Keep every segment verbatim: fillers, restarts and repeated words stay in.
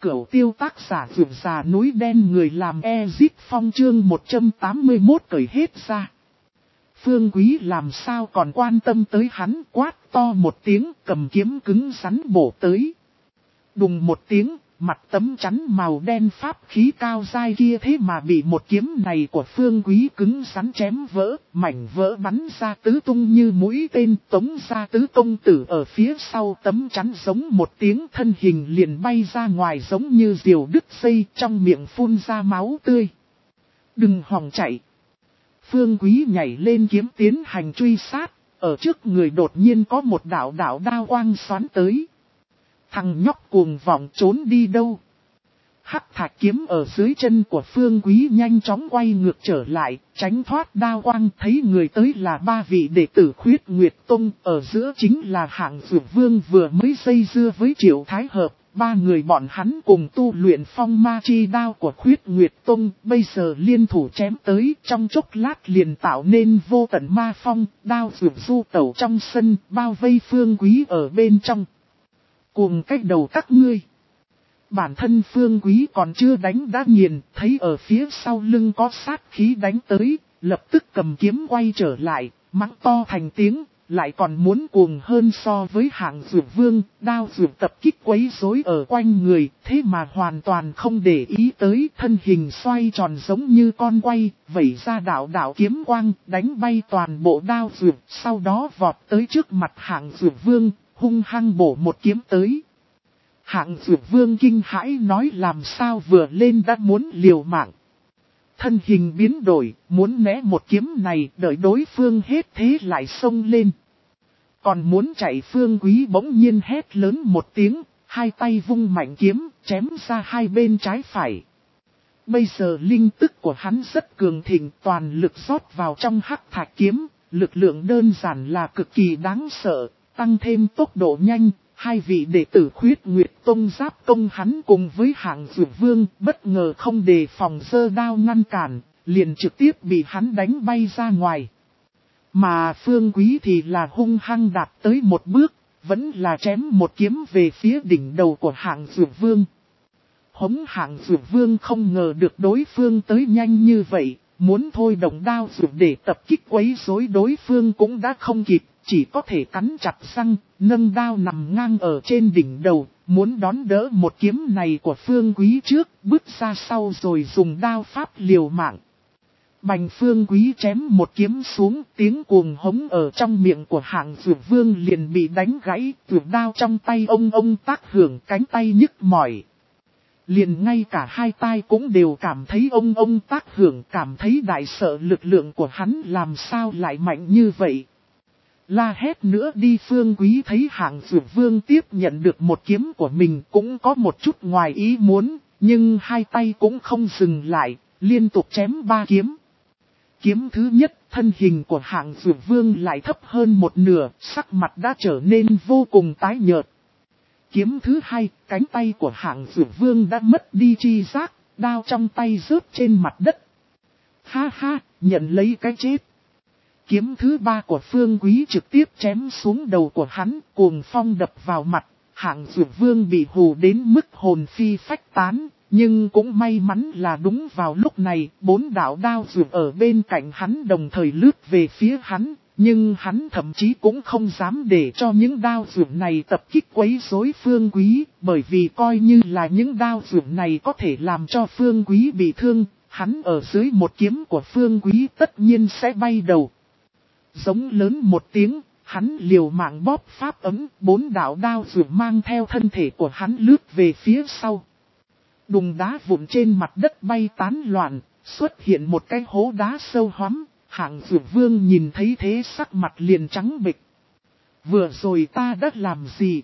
Cửu Tiêu tác giả vượt già núi đen người làm Ezit Phong chương một trăm tám mươi mốt cởi hết ra. Phương Quý làm sao còn quan tâm tới hắn, quát to một tiếng, cầm kiếm cứng rắn bổ tới. Đùng một tiếng, mặt tấm chắn màu đen pháp khí cao dai kia thế mà bị một kiếm này của Phương Quý cứng rắn chém vỡ, mảnh vỡ bắn ra tứ tung như mũi tên, tống ra tứ công tử ở phía sau tấm chắn giống một tiếng, thân hình liền bay ra ngoài giống như diều đứt dây, trong miệng phun ra máu tươi. Đừng hòng chạy. Phương Quý nhảy lên kiếm tiến hành truy sát, ở trước người đột nhiên có một đạo đạo đao quang xoắn tới. Thằng nhóc cuồng vọng trốn đi đâu? Hắc thạch kiếm ở dưới chân của Phương Quý nhanh chóng quay ngược trở lại, tránh thoát đao quang, thấy người tới là ba vị đệ tử Khuyết Nguyệt Tông, ở giữa chính là Hạng Dược Vương vừa mới dây dưa với Triệu Thái Hợp, ba người bọn hắn cùng tu luyện phong ma chi đao của Khuyết Nguyệt Tông, bây giờ liên thủ chém tới, trong chốc lát liền tạo nên vô tận ma phong, đao dược du tẩu trong sân, bao vây Phương Quý ở bên trong. Cùng cách đầu các ngươi. Bản thân Phương Quý còn chưa đánh đã nghiền, thấy ở phía sau lưng có sát khí đánh tới, lập tức cầm kiếm quay trở lại, mắng to thành tiếng, lại còn muốn cuồng hơn so với Hạng Dược Vương, đao dược tập kích quấy rối ở quanh người, thế mà hoàn toàn không để ý tới, thân hình xoay tròn giống như con quay, vẩy ra đạo đạo kiếm quang, đánh bay toàn bộ đao dược, sau đó vọt tới trước mặt Hạng Dược Vương, hung hăng bổ một kiếm tới. Hạng Dược Vương kinh hãi nói làm sao vừa lên đã muốn liều mạng. Thân hình biến đổi, muốn né một kiếm này, đợi đối phương hết thế lại xông lên. Còn muốn chạy Phương Quý bỗng nhiên hét lớn một tiếng, hai tay vung mạnh kiếm, chém ra hai bên trái phải. Bây giờ linh tức của hắn rất cường thịnh, toàn lực rót vào trong hắc thạch kiếm, lực lượng đơn giản là cực kỳ đáng sợ, tăng thêm tốc độ nhanh. Hai vị đệ tử Khuyết Nguyệt Tông giáp công hắn cùng với Hạng Dược Vương bất ngờ không đề phòng giơ đao ngăn cản, liền trực tiếp bị hắn đánh bay ra ngoài. Mà Phương Quý thì là hung hăng đạp tới một bước, vẫn là chém một kiếm về phía đỉnh đầu của Hạng Dược Vương. Hống Hạng Dược Vương không ngờ được đối phương tới nhanh như vậy, muốn thôi động đao dược để tập kích quấy rối đối phương cũng đã không kịp. Chỉ có thể cắn chặt răng, nâng đao nằm ngang ở trên đỉnh đầu, muốn đón đỡ một kiếm này của Phương Quý trước, bước ra sau rồi dùng đao pháp liều mạng. Bành Phương Quý chém một kiếm xuống, tiếng cuồng hống ở trong miệng của Hạng Dược Vương liền bị đánh gãy, tuyệt đao trong tay ông ông tác hưởng, cánh tay nhức mỏi. Liền ngay cả hai tai cũng đều cảm thấy ông ông tác hưởng, cảm thấy đại sợ lực lượng của hắn làm sao lại mạnh như vậy. La hét nữa đi. Phương Quý thấy Hạng Dược Vương tiếp nhận được một kiếm của mình cũng có một chút ngoài ý muốn, nhưng hai tay cũng không dừng lại, liên tục chém ba kiếm. Kiếm thứ nhất, thân hình của Hạng Dược Vương lại thấp hơn một nửa, sắc mặt đã trở nên vô cùng tái nhợt. Kiếm thứ hai, cánh tay của Hạng Dược Vương đã mất đi chi giác, đao trong tay rớt trên mặt đất. Ha ha, nhận lấy cái chết. Kiếm thứ ba của Phương Quý trực tiếp chém xuống đầu của hắn, cuồng phong đập vào mặt, Hạng Dược Vương bị hù đến mức hồn phi phách tán, nhưng cũng may mắn là đúng vào lúc này, bốn đạo đao dược ở bên cạnh hắn đồng thời lướt về phía hắn, nhưng hắn thậm chí cũng không dám để cho những đao dược này tập kích quấy rối Phương Quý, bởi vì coi như là những đao dược này có thể làm cho Phương Quý bị thương, hắn ở dưới một kiếm của Phương Quý tất nhiên sẽ bay đầu. Giống lớn một tiếng, hắn liều mạng bóp pháp ấm, bốn đạo đao dược mang theo thân thể của hắn lướt về phía sau. Đùng đá vụn trên mặt đất bay tán loạn, xuất hiện một cái hố đá sâu hoắm, Hạng Dược Vương nhìn thấy thế sắc mặt liền trắng bệch. Vừa rồi ta đã làm gì?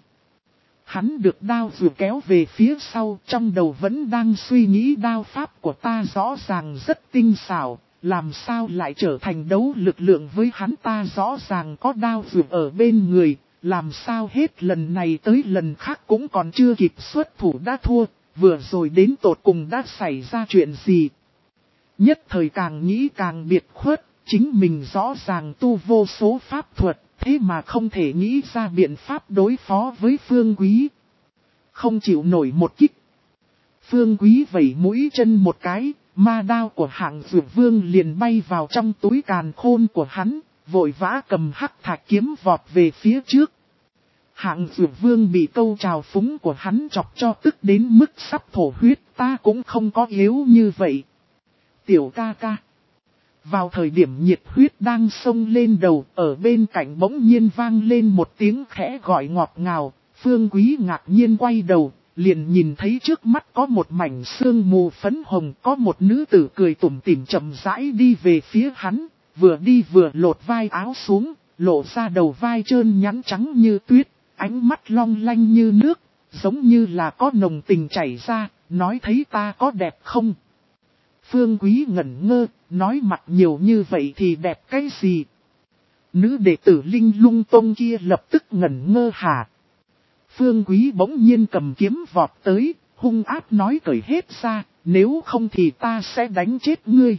Hắn được đao dược kéo về phía sau, trong đầu vẫn đang suy nghĩ đao pháp của ta rõ ràng rất tinh xảo. Làm sao lại trở thành đấu lực lượng với hắn, ta rõ ràng có đao dược ở bên người, làm sao hết lần này tới lần khác cũng còn chưa kịp xuất thủ đã thua, vừa rồi đến tột cùng đã xảy ra chuyện gì. Nhất thời càng nghĩ càng biệt khuất, chính mình rõ ràng tu vô số pháp thuật, thế mà không thể nghĩ ra biện pháp đối phó với Phương Quý. Không chịu nổi một kích. Phương Quý vẩy mũi chân một cái, ma đao của Hạng Dược Vương liền bay vào trong túi càn khôn của hắn, vội vã cầm hắc thạch kiếm vọt về phía trước. Hạng Dược Vương bị câu trào phúng của hắn chọc cho tức đến mức sắp thổ huyết, ta cũng không có yếu như vậy. Tiểu ca ca. Vào thời điểm nhiệt huyết đang sông lên đầu, ở bên cạnh bỗng nhiên vang lên một tiếng khẽ gọi ngọt ngào. Phương Quý ngạc nhiên quay đầu, liền nhìn thấy trước mắt có một mảnh sương mù phấn hồng, có một nữ tử cười tủm tỉm chậm rãi đi về phía hắn, vừa đi vừa lột vai áo xuống, lộ ra đầu vai trơn nhẵn trắng như tuyết, ánh mắt long lanh như nước, giống như là có nồng tình chảy ra, nói thấy ta có đẹp không? Phương Quý ngẩn ngơ, nói mặt nhiều như vậy thì đẹp cái gì? Nữ đệ tử Linh Lung Tông kia lập tức ngẩn ngơ hả? Phương Quý bỗng nhiên cầm kiếm vọt tới, hung ác nói cởi hết ra, nếu không thì ta sẽ đánh chết ngươi.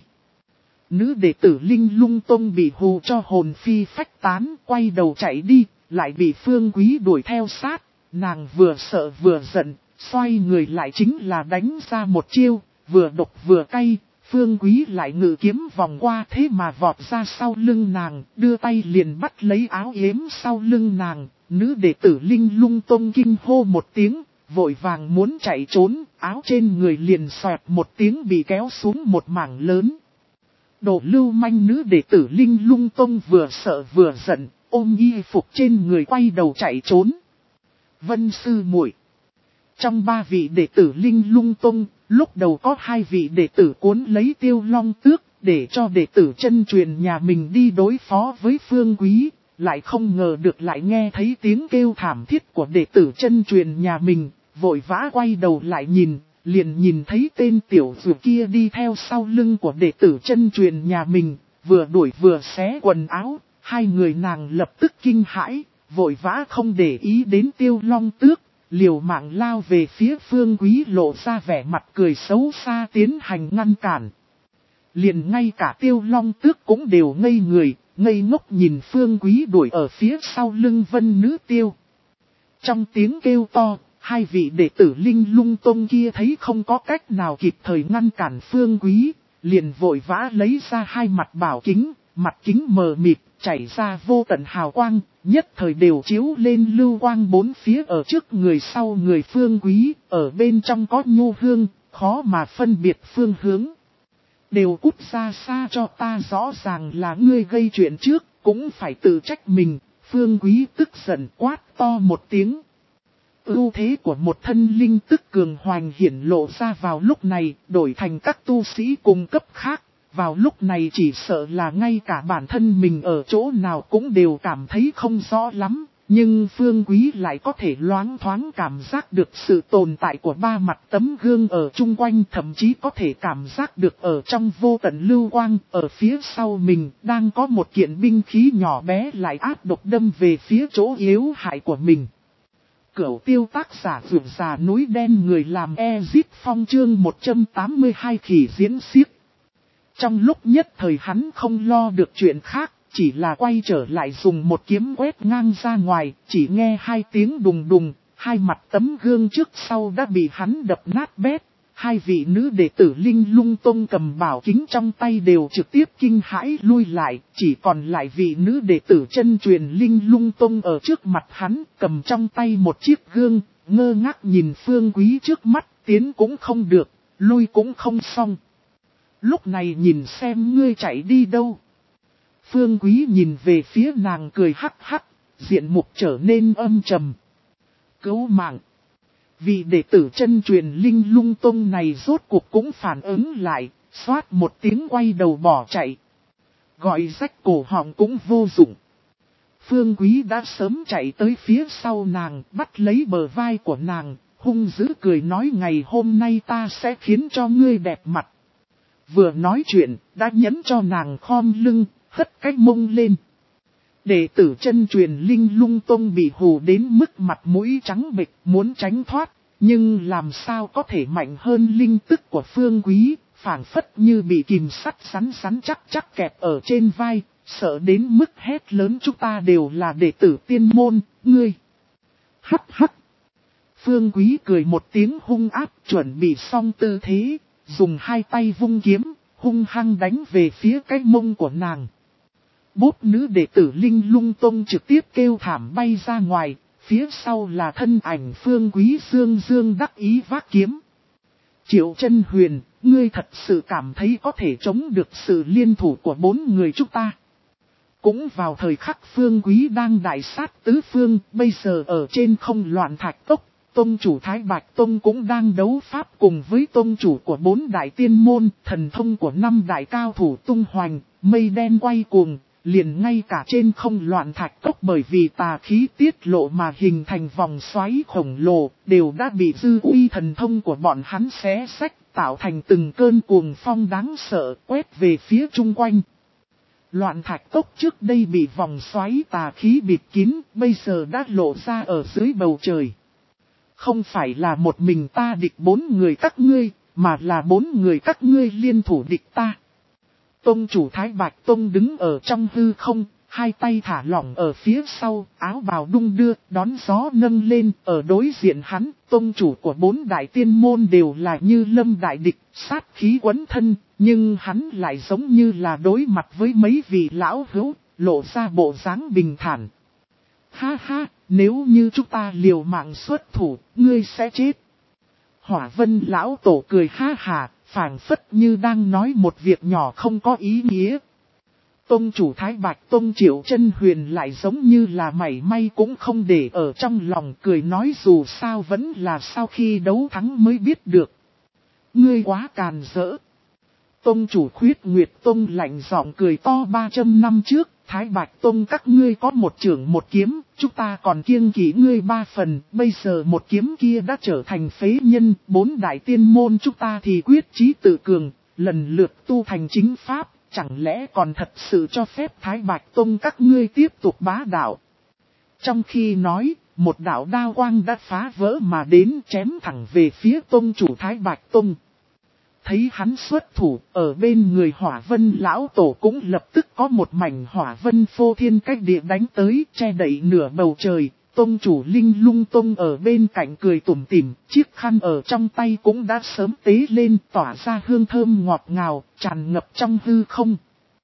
Nữ đệ tử Linh Lung Tông bị hù cho hồn phi phách tán, quay đầu chạy đi, lại bị Phương Quý đuổi theo sát. Nàng vừa sợ vừa giận, xoay người lại chính là đánh ra một chiêu, vừa độc vừa cay. Phương Quý lại ngự kiếm vòng qua thế mà vọt ra sau lưng nàng, đưa tay liền bắt lấy áo yếm sau lưng nàng. Nữ đệ tử Linh Lung Tông kinh hô một tiếng, vội vàng muốn chạy trốn, áo trên người liền xoẹt một tiếng bị kéo xuống một mảng lớn. Đồ lưu manh nữ đệ tử Linh Lung Tông vừa sợ vừa giận, ôm y phục trên người quay đầu chạy trốn. Vân sư muội. Trong ba vị đệ tử Linh Lung Tông, lúc đầu có hai vị đệ tử cuốn lấy Tiêu Long Tước, để cho đệ tử chân truyền nhà mình đi đối phó với Phương Quý, lại không ngờ được lại nghe thấy tiếng kêu thảm thiết của đệ tử chân truyền nhà mình, vội vã quay đầu lại nhìn, liền nhìn thấy tên tiểu dược kia đi theo sau lưng của đệ tử chân truyền nhà mình, vừa đuổi vừa xé quần áo, hai người nàng lập tức kinh hãi, vội vã không để ý đến Tiêu Long Tước. Liều mạng lao về phía Phương Quý lộ ra vẻ mặt cười xấu xa tiến hành ngăn cản. Liền ngay cả Tiêu Long Tước cũng đều ngây người, ngây ngốc nhìn Phương Quý đuổi ở phía sau lưng Vân Nữ Tiêu. Trong tiếng kêu to, hai vị đệ tử Linh Lung Tông kia thấy không có cách nào kịp thời ngăn cản Phương Quý, liền vội vã lấy ra hai mặt bảo kính, mặt kính mờ mịt, chảy ra vô tận hào quang, nhất thời đều chiếu lên lưu quang bốn phía ở trước người sau người Phương Quý, ở bên trong có nhu hương, khó mà phân biệt phương hướng. Đều cút ra xa cho ta, rõ ràng là ngươi gây chuyện trước, cũng phải tự trách mình. Phương Quý tức giận quát to một tiếng. Ưu thế của một thân linh tức cường hoành hiển lộ ra vào lúc này, đổi thành các tu sĩ cùng cấp khác. Vào lúc này chỉ sợ là ngay cả bản thân mình ở chỗ nào cũng đều cảm thấy không rõ lắm. Nhưng Phương Quý lại có thể loáng thoáng cảm giác được sự tồn tại của ba mặt tấm gương ở chung quanh, thậm chí có thể cảm giác được ở trong vô tận lưu quang, ở phía sau mình đang có một kiện binh khí nhỏ bé lại áp độc đâm về phía chỗ yếu hại của mình. Cửu Tiêu tác giả Dược Già Núi Đen, người làm Ezip Phong chương một trăm tám mươi hai khỉ diễn xiếc. Trong lúc nhất thời hắn không lo được chuyện khác, chỉ là quay trở lại dùng một kiếm quét ngang ra ngoài, chỉ nghe hai tiếng đùng đùng, hai mặt tấm gương trước sau đã bị hắn đập nát bét. Hai vị nữ đệ tử Linh Lung Tông cầm bảo kính trong tay đều trực tiếp kinh hãi lui lại, chỉ còn lại vị nữ đệ tử chân truyền Linh Lung Tông ở trước mặt hắn, cầm trong tay một chiếc gương, ngơ ngác nhìn Phương Quý trước mắt, tiến cũng không được, lui cũng không xong. Lúc này nhìn xem ngươi chạy đi đâu. Phương Quý nhìn về phía nàng cười hắc hắc, diện mục trở nên âm trầm. Cứu mạng. Vị đệ tử chân truyền Linh Lung Tông này rốt cuộc cũng phản ứng lại, xoát một tiếng quay đầu bỏ chạy. Gọi rách cổ họng cũng vô dụng. Phương Quý đã sớm chạy tới phía sau nàng, bắt lấy bờ vai của nàng, hung dữ cười nói ngày hôm nay ta sẽ khiến cho ngươi đẹp mặt. Vừa nói chuyện, đã nhấn cho nàng khom lưng, hất cái mông lên. Đệ tử chân truyền Linh Lung Tông bị hù đến mức mặt mũi trắng bệch, muốn tránh thoát, nhưng làm sao có thể mạnh hơn linh tức của Phương Quý, phảng phất như bị kìm sắt sắn sắn chắc chắc kẹp ở trên vai, sợ đến mức hét lớn chúng ta đều là đệ tử tiên môn, ngươi. Hắc hắc. Phương Quý cười một tiếng hung ác, chuẩn bị xong tư thế, dùng hai tay vung kiếm, hung hăng đánh về phía cái mông của nàng. Bốp nữ đệ tử Linh Lung Tông trực tiếp kêu thảm bay ra ngoài, phía sau là thân ảnh Phương Quý dương dương đắc ý vác kiếm. Triệu Chân Huyền, ngươi thật sự cảm thấy có thể chống được sự liên thủ của bốn người chúng ta. Cũng vào thời khắc Phương Quý đang đại sát tứ phương, bây giờ ở trên không loạn thạch tốc, Tông chủ Thái Bạch Tông cũng đang đấu pháp cùng với tông chủ của bốn đại tiên môn, thần thông của năm đại cao thủ tung hoành, mây đen quay cuồng, liền ngay cả trên không loạn thạch tốc bởi vì tà khí tiết lộ mà hình thành vòng xoáy khổng lồ, đều đã bị dư uy thần thông của bọn hắn xé xách, tạo thành từng cơn cuồng phong đáng sợ quét về phía chung quanh. Loạn thạch cốc trước đây bị vòng xoáy tà khí bịt kín, bây giờ đã lộ ra ở dưới bầu trời. Không phải là một mình ta địch bốn người các ngươi, mà là bốn người các ngươi liên thủ địch ta. Tông chủ Thái Bạch Tông đứng ở trong hư không, hai tay thả lỏng ở phía sau, áo bào đung đưa, đón gió nâng lên, ở đối diện hắn, tông chủ của bốn đại tiên môn đều là như lâm đại địch, sát khí quấn thân, nhưng hắn lại giống như là đối mặt với mấy vị lão hữu, lộ ra bộ dáng bình thản. Ha ha, nếu như chúng ta liều mạng xuất thủ, ngươi sẽ chết. Hỏa Vân lão tổ cười ha hà, phảng phất như đang nói một việc nhỏ không có ý nghĩa. Tông chủ Thái Bạch Tông Triệu Chân Huyền lại giống như là mảy may cũng không để ở trong lòng, cười nói dù sao vẫn là sau khi đấu thắng mới biết được. Ngươi quá càn rỡ. Tông chủ Khuyết Nguyệt Tông lạnh giọng cười to ba trăm năm trước, Thái Bạch Tông các ngươi có một trưởng một kiếm, chúng ta còn kiêng kỵ ngươi ba phần, bây giờ một kiếm kia đã trở thành phế nhân, bốn đại tiên môn chúng ta thì quyết chí tự cường, lần lượt tu thành chính pháp, chẳng lẽ còn thật sự cho phép Thái Bạch Tông các ngươi tiếp tục bá đạo. Trong khi nói, một đạo đao quang đã phá vỡ mà đến chém thẳng về phía tông chủ Thái Bạch Tông. Thấy hắn xuất thủ, ở bên người Hỏa Vân lão tổ cũng lập tức có một mảnh hỏa vân phô thiên cách địa đánh tới, che đậy nửa bầu trời. Tông chủ Linh Lung Tông ở bên cạnh cười tủm tỉm, chiếc khăn ở trong tay cũng đã sớm tế lên, tỏa ra hương thơm ngọt ngào, tràn ngập trong hư không.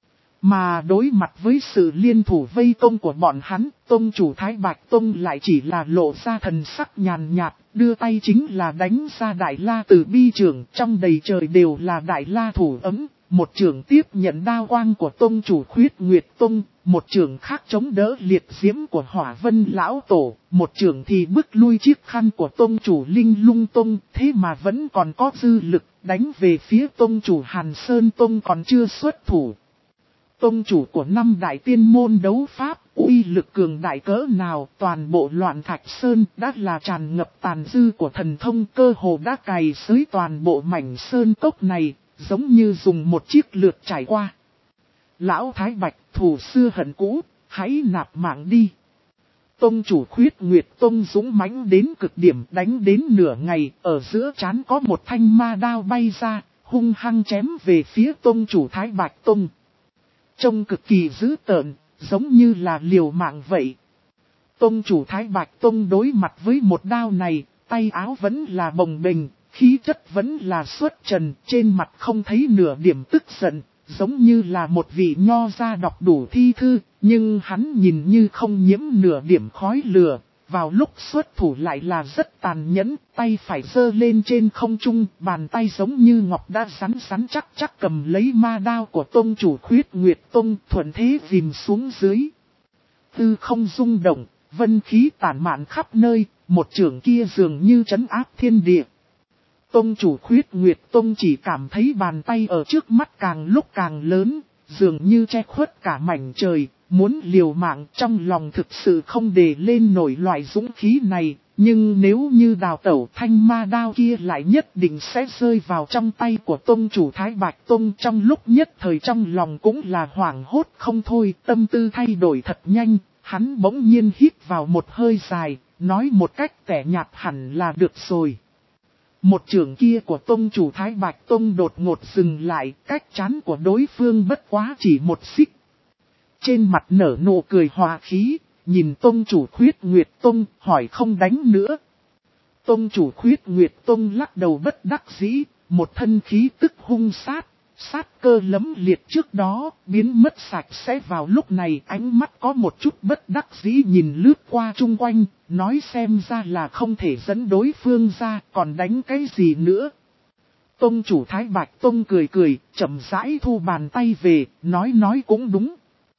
Mà đối mặt với sự liên thủ vây công của bọn hắn, Tông chủ Thái Bạch Tông lại chỉ là lộ ra thần sắc nhàn nhạt, đưa tay chính là đánh ra Đại La Từ Bi trưởng, trong đầy trời đều là Đại La thủ ấm, một trưởng tiếp nhận đao quang của Tông chủ Khuyết Nguyệt Tông, một trưởng khác chống đỡ liệt diễm của Hỏa Vân lão tổ, một trưởng thì bức lui chiếc khăn của Tông chủ Linh Lung Tông, thế mà vẫn còn có dư lực, đánh về phía Tông chủ Hàn Sơn Tông còn chưa xuất thủ. Tông chủ của năm đại tiên môn đấu pháp, uy lực cường đại cỡ nào, toàn bộ Loạn Thạch Sơn đã là tràn ngập tàn dư của thần thông, cơ hồ đã cày xới toàn bộ mảnh sơn cốc này, giống như dùng một chiếc lược trải qua. Lão Thái Bạch, thù xưa hận cũ, hãy nạp mạng đi. Tông chủ Khuyết Nguyệt Tông dũng mãnh đến cực điểm, đánh đến nửa ngày, ở giữa trán có một thanh ma đao bay ra, hung hăng chém về phía tông chủ Thái Bạch Tông. Trông cực kỳ dữ tợn, giống như là liều mạng vậy. Tông chủ Thái Bạch Tông đối mặt với một đao này, tay áo vẫn là bồng bềnh, khí chất vẫn là xuất trần, trên mặt không thấy nửa điểm tức giận, giống như là một vị nho gia đọc đủ thi thư, nhưng hắn nhìn như không nhiễm nửa điểm khói lửa. Vào lúc xuất thủ lại là rất tàn nhẫn, tay phải giơ lên trên không trung, bàn tay giống như ngọc đã rắn rắn chắc chắc cầm lấy ma đao của tông chủ Khuyết Nguyệt Tông, thuận thế ghim xuống dưới. Tư không rung động, vân khí tản mạn khắp nơi, một chưởng kia dường như trấn áp thiên địa. Tông chủ Khuyết Nguyệt Tông chỉ cảm thấy bàn tay ở trước mắt càng lúc càng lớn, dường như che khuất cả mảnh trời. Muốn liều mạng trong lòng thực sự không để lên nổi loại dũng khí này, nhưng nếu như đào tẩu thanh ma đao kia lại nhất định sẽ rơi vào trong tay của tông chủ Thái Bạch Tông. Trong lúc nhất thời trong lòng cũng là hoảng hốt không thôi, tâm tư thay đổi thật nhanh, hắn bỗng nhiên hít vào một hơi dài, nói một cách tẻ nhạt hẳn là được rồi. Một trưởng kia của tông chủ Thái Bạch Tông đột ngột dừng lại, cách chán của đối phương bất quá chỉ một xích. Trên mặt nở nụ cười hòa khí, nhìn tông chủ Khuyết Nguyệt Tông, hỏi không đánh nữa. Tông chủ Khuyết Nguyệt Tông lắc đầu bất đắc dĩ, một thân khí tức hung sát, sát cơ lấm liệt trước đó, biến mất sạch sẽ vào lúc này ánh mắt có một chút bất đắc dĩ nhìn lướt qua chung quanh, nói xem ra là không thể dẫn đối phương ra, còn đánh cái gì nữa. Tông chủ Thái Bạch Tông cười cười, chậm rãi thu bàn tay về, nói nói cũng đúng.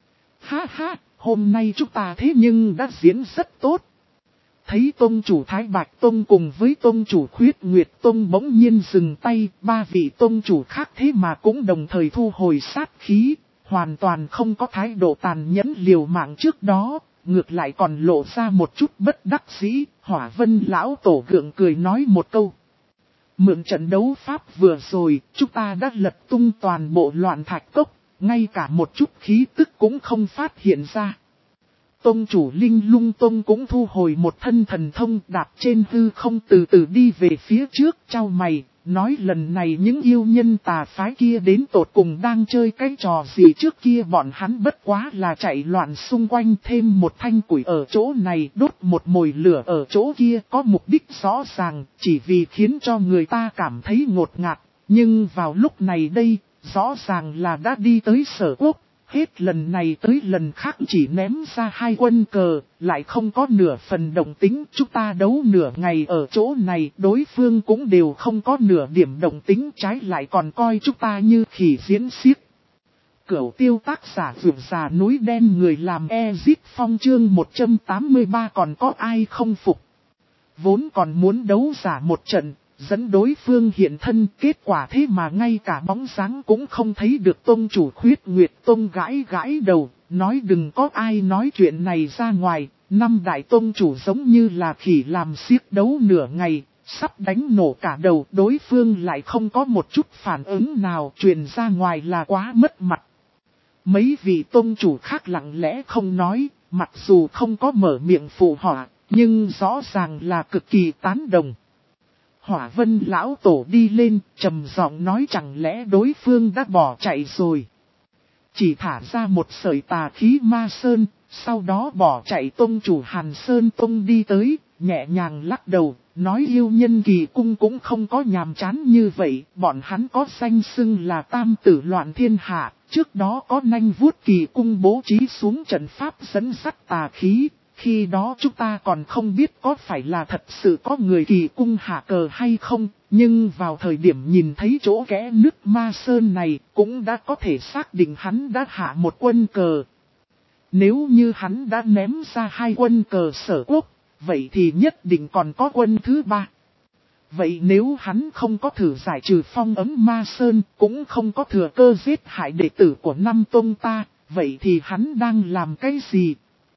Ha ha, hôm nay chúng ta thế nhưng đã diễn rất tốt. Thấy Tông chủ Thái Bạch Tông cùng với Tông chủ Khuyết Nguyệt Tông bỗng nhiên dừng tay, ba vị Tông chủ khác thế mà cũng đồng thời thu hồi sát khí, hoàn toàn không có thái độ tàn nhẫn liều mạng trước đó, ngược lại còn lộ ra một chút bất đắc dĩ. Hỏa Vân lão tổ gượng cười nói một câu. Mượn trận đấu pháp vừa rồi, chúng ta đã lật tung toàn bộ loạn thạch cốc, ngay cả một chút khí tức cũng không phát hiện ra. Tông chủ Linh Lung Tông cũng thu hồi một thân thần thông đạp trên hư không từ từ đi về phía trước, chau mày, nói lần này những yêu nhân tà phái kia đến tột cùng đang chơi cái trò gì trước kia bọn hắn bất quá là chạy loạn xung quanh thêm một thanh củi ở chỗ này đốt một mồi lửa ở chỗ kia có mục đích rõ ràng chỉ vì khiến cho người ta cảm thấy ngột ngạt, nhưng vào lúc này đây, rõ ràng là đã đi tới Sở Quốc. Hết lần này tới lần khác chỉ ném ra hai quân cờ, lại không có nửa phần động tính. Chúng ta đấu nửa ngày ở chỗ này, đối phương cũng đều không có nửa điểm động tính, trái lại còn coi chúng ta như khỉ diễn xiếc. Cửu tiêu tác giả vượt già núi đen người làm Ezit Phong chương một trăm tám mươi ba còn có ai không phục. Vốn còn muốn đấu giả một trận, dẫn đối phương hiện thân, kết quả thế mà ngay cả bóng dáng cũng không thấy được. Tông chủ Khuyết Nguyệt Tông gãi gãi đầu, nói đừng có ai nói chuyện này ra ngoài, năm đại tông chủ giống như là khỉ làm xiếc đấu nửa ngày, sắp đánh nổ cả đầu, đối phương lại không có một chút phản ứng nào, truyền ra ngoài là quá mất mặt. Mấy vị tông chủ khác lặng lẽ không nói, mặc dù không có mở miệng phụ họa, nhưng rõ ràng là cực kỳ tán đồng. Hỏa Vân lão tổ đi lên, trầm giọng nói chẳng lẽ đối phương đã bỏ chạy rồi. Chỉ thả ra một sợi tà khí ma sơn, sau đó bỏ chạy. Tông chủ Hàn Sơn Tông đi tới, nhẹ nhàng lắc đầu, nói yêu nhân kỳ cung cũng không có nhàm chán như vậy, bọn hắn có danh xưng là tam tử loạn thiên hạ, trước đó có nanh vuốt kỳ cung bố trí xuống trận pháp dẫn dắt tà khí. Khi đó chúng ta còn không biết có phải là thật sự có người kỳ cung hạ cờ hay không, nhưng vào thời điểm nhìn thấy chỗ kẽ nứt ma sơn này, cũng đã có thể xác định hắn đã hạ một quân cờ. Nếu như hắn đã ném ra hai quân cờ Sở Quốc, vậy thì nhất định còn có quân thứ ba. Vậy nếu hắn không có thử giải trừ phong ấm ma sơn, cũng không có thừa cơ giết hại đệ tử của năm tông ta, vậy thì hắn đang làm cái gì?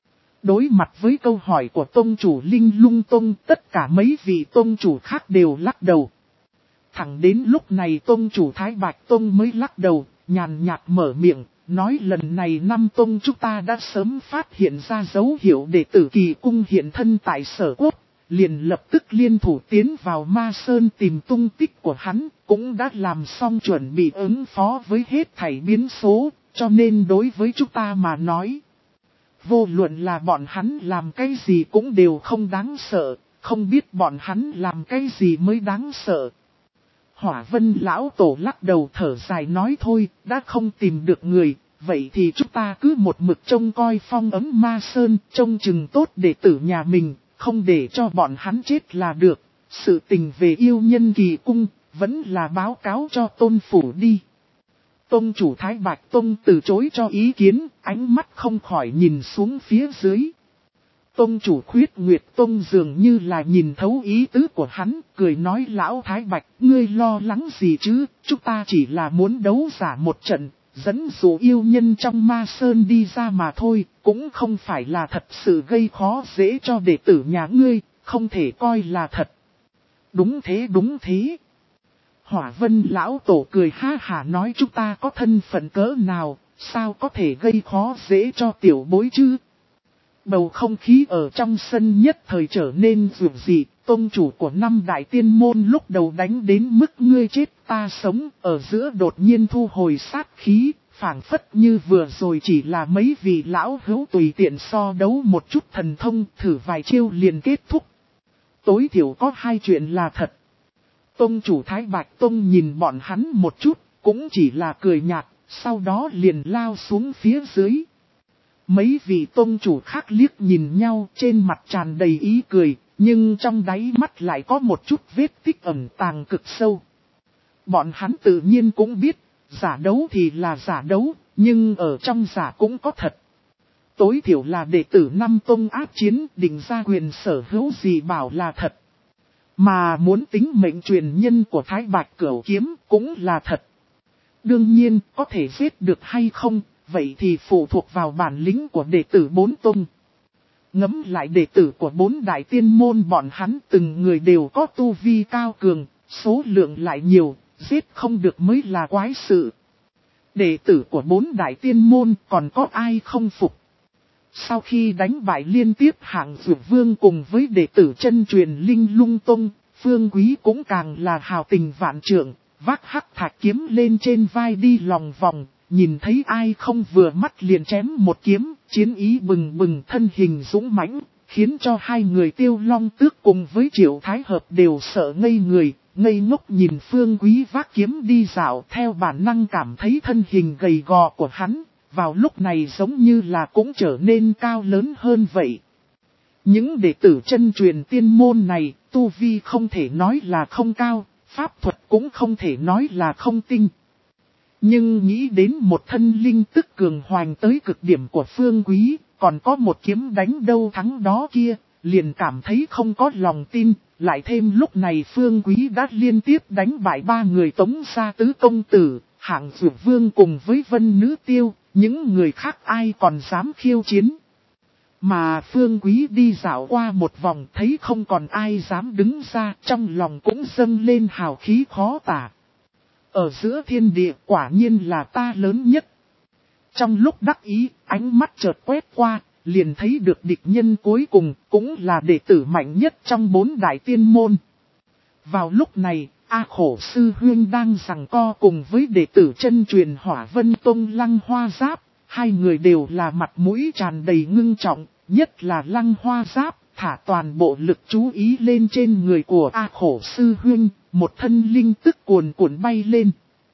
Đối mặt với câu hỏi của tông chủ Linh Lung Tông, tất cả mấy vị tông chủ khác đều lắc đầu. Thẳng đến lúc này tông chủ Thái Bạch Tông mới lắc đầu, nhàn nhạt mở miệng, nói lần này năm tông chúng ta đã sớm phát hiện ra dấu hiệu đệ tử kỳ cung hiện thân tại Sở Quốc, liền lập tức liên thủ tiến vào Ma Sơn tìm tung tích của hắn, cũng đã làm xong chuẩn bị ứng phó với hết thảy biến số, cho nên đối với chúng ta mà nói. Vô luận là bọn hắn làm cái gì cũng đều không đáng sợ, không biết bọn hắn làm cái gì mới đáng sợ. Hỏa Vân lão tổ lắc đầu thở dài nói thôi, đã không tìm được người, vậy thì chúng ta cứ một mực trông coi phong ấm ma sơn, trông chừng tốt đệ tử nhà mình, không để cho bọn hắn chết là được. Sự tình về yêu nhân kỳ cung, vẫn là báo cáo cho tôn phủ đi. Tông chủ Thái Bạch Tông từ chối cho ý kiến, ánh mắt không khỏi nhìn xuống phía dưới. Tông chủ Khuyết Nguyệt Tông dường như là nhìn thấu ý tứ của hắn, cười nói lão Thái Bạch, ngươi lo lắng gì chứ, chúng ta chỉ là muốn đấu giả một trận, dẫn dụ yêu nhân trong ma sơn đi ra mà thôi, cũng không phải là thật sự gây khó dễ cho đệ tử nhà ngươi, không thể coi là thật. Đúng thế đúng thế. Hỏa Vân lão tổ cười ha hả nói chúng ta có thân phận cỡ nào, sao có thể gây khó dễ cho tiểu bối chứ. Bầu không khí ở trong sân nhất thời trở nên rủi dị, tông chủ của năm đại tiên môn lúc đầu đánh đến mức ngươi chết ta sống, ở giữa đột nhiên thu hồi sát khí, phảng phất như vừa rồi chỉ là mấy vị lão hữu tùy tiện so đấu một chút thần thông, thử vài chiêu liền kết thúc. Tối thiểu có hai chuyện là thật. Tông chủ Thái Bạch Tông nhìn bọn hắn một chút, cũng chỉ là cười nhạt, sau đó liền lao xuống phía dưới. Mấy vị tông chủ khác liếc nhìn nhau, trên mặt tràn đầy ý cười, nhưng trong đáy mắt lại có một chút vết tích ẩn tàng cực sâu. Bọn hắn tự nhiên cũng biết, giả đấu thì là giả đấu, nhưng ở trong giả cũng có thật. Tối thiểu là đệ tử năm tông áp chiến, định ra quyền sở hữu gì bảo là thật. Mà muốn tính mệnh truyền nhân của Thái Bạch Cửu Kiếm cũng là thật. Đương nhiên, có thể giết được hay không, vậy thì phụ thuộc vào bản lĩnh của đệ tử bốn tông. Ngẫm lại đệ tử của bốn đại tiên môn, bọn hắn từng người đều có tu vi cao cường, số lượng lại nhiều, giết không được mới là quái sự. Đệ tử của bốn đại tiên môn còn có ai không phục? Sau khi đánh bại liên tiếp hạng dược vương cùng với đệ tử chân truyền Linh Lung Tông, Phương Quý cũng càng là hào tình vạn trượng, vác hắc thạch kiếm lên trên vai đi lòng vòng, nhìn thấy ai không vừa mắt liền chém một kiếm, chiến ý bừng bừng, thân hình dũng mãnh, khiến cho hai người Tiêu Long Tước cùng với Triệu Thái Hợp đều sợ ngây người, ngây ngốc nhìn Phương Quý vác kiếm đi dạo, theo bản năng cảm thấy thân hình gầy gò của hắn, vào lúc này giống như là cũng trở nên cao lớn hơn vậy. Những đệ tử chân truyền tiên môn này, tu vi không thể nói là không cao, pháp thuật cũng không thể nói là không tinh. Nhưng nghĩ đến một thân linh tức cường hoành tới cực điểm của Phương Quý, còn có một kiếm đánh đâu thắng đó kia, liền cảm thấy không có lòng tin. Lại thêm lúc này Phương Quý đã liên tiếp đánh bại ba người Tống gia tứ công tử, hạng dược vương cùng với Vân Nữ Tiêu, những người khác ai còn dám khiêu chiến. Mà Phương Quý đi dạo qua một vòng thấy không còn ai dám đứng ra, trong lòng cũng dâng lên hào khí khó tả. Ở giữa thiên địa quả nhiên là ta lớn nhất. Trong lúc đắc ý, ánh mắt chợt quét qua, liền thấy được địch nhân cuối cùng, cũng là đệ tử mạnh nhất trong bốn đại tiên môn. Vào lúc này, A Khổ Sư Huyên đang giằng co cùng với đệ tử chân truyền Hỏa Vân Tông Lăng Hoa Giáp. Hai người đều là mặt mũi tràn đầy ngưng trọng, nhất là Lăng Hoa Giáp, thả toàn bộ lực chú ý lên trên người của A Khổ Sư Huyên, một thân linh tức cuồn cuộn bay lên.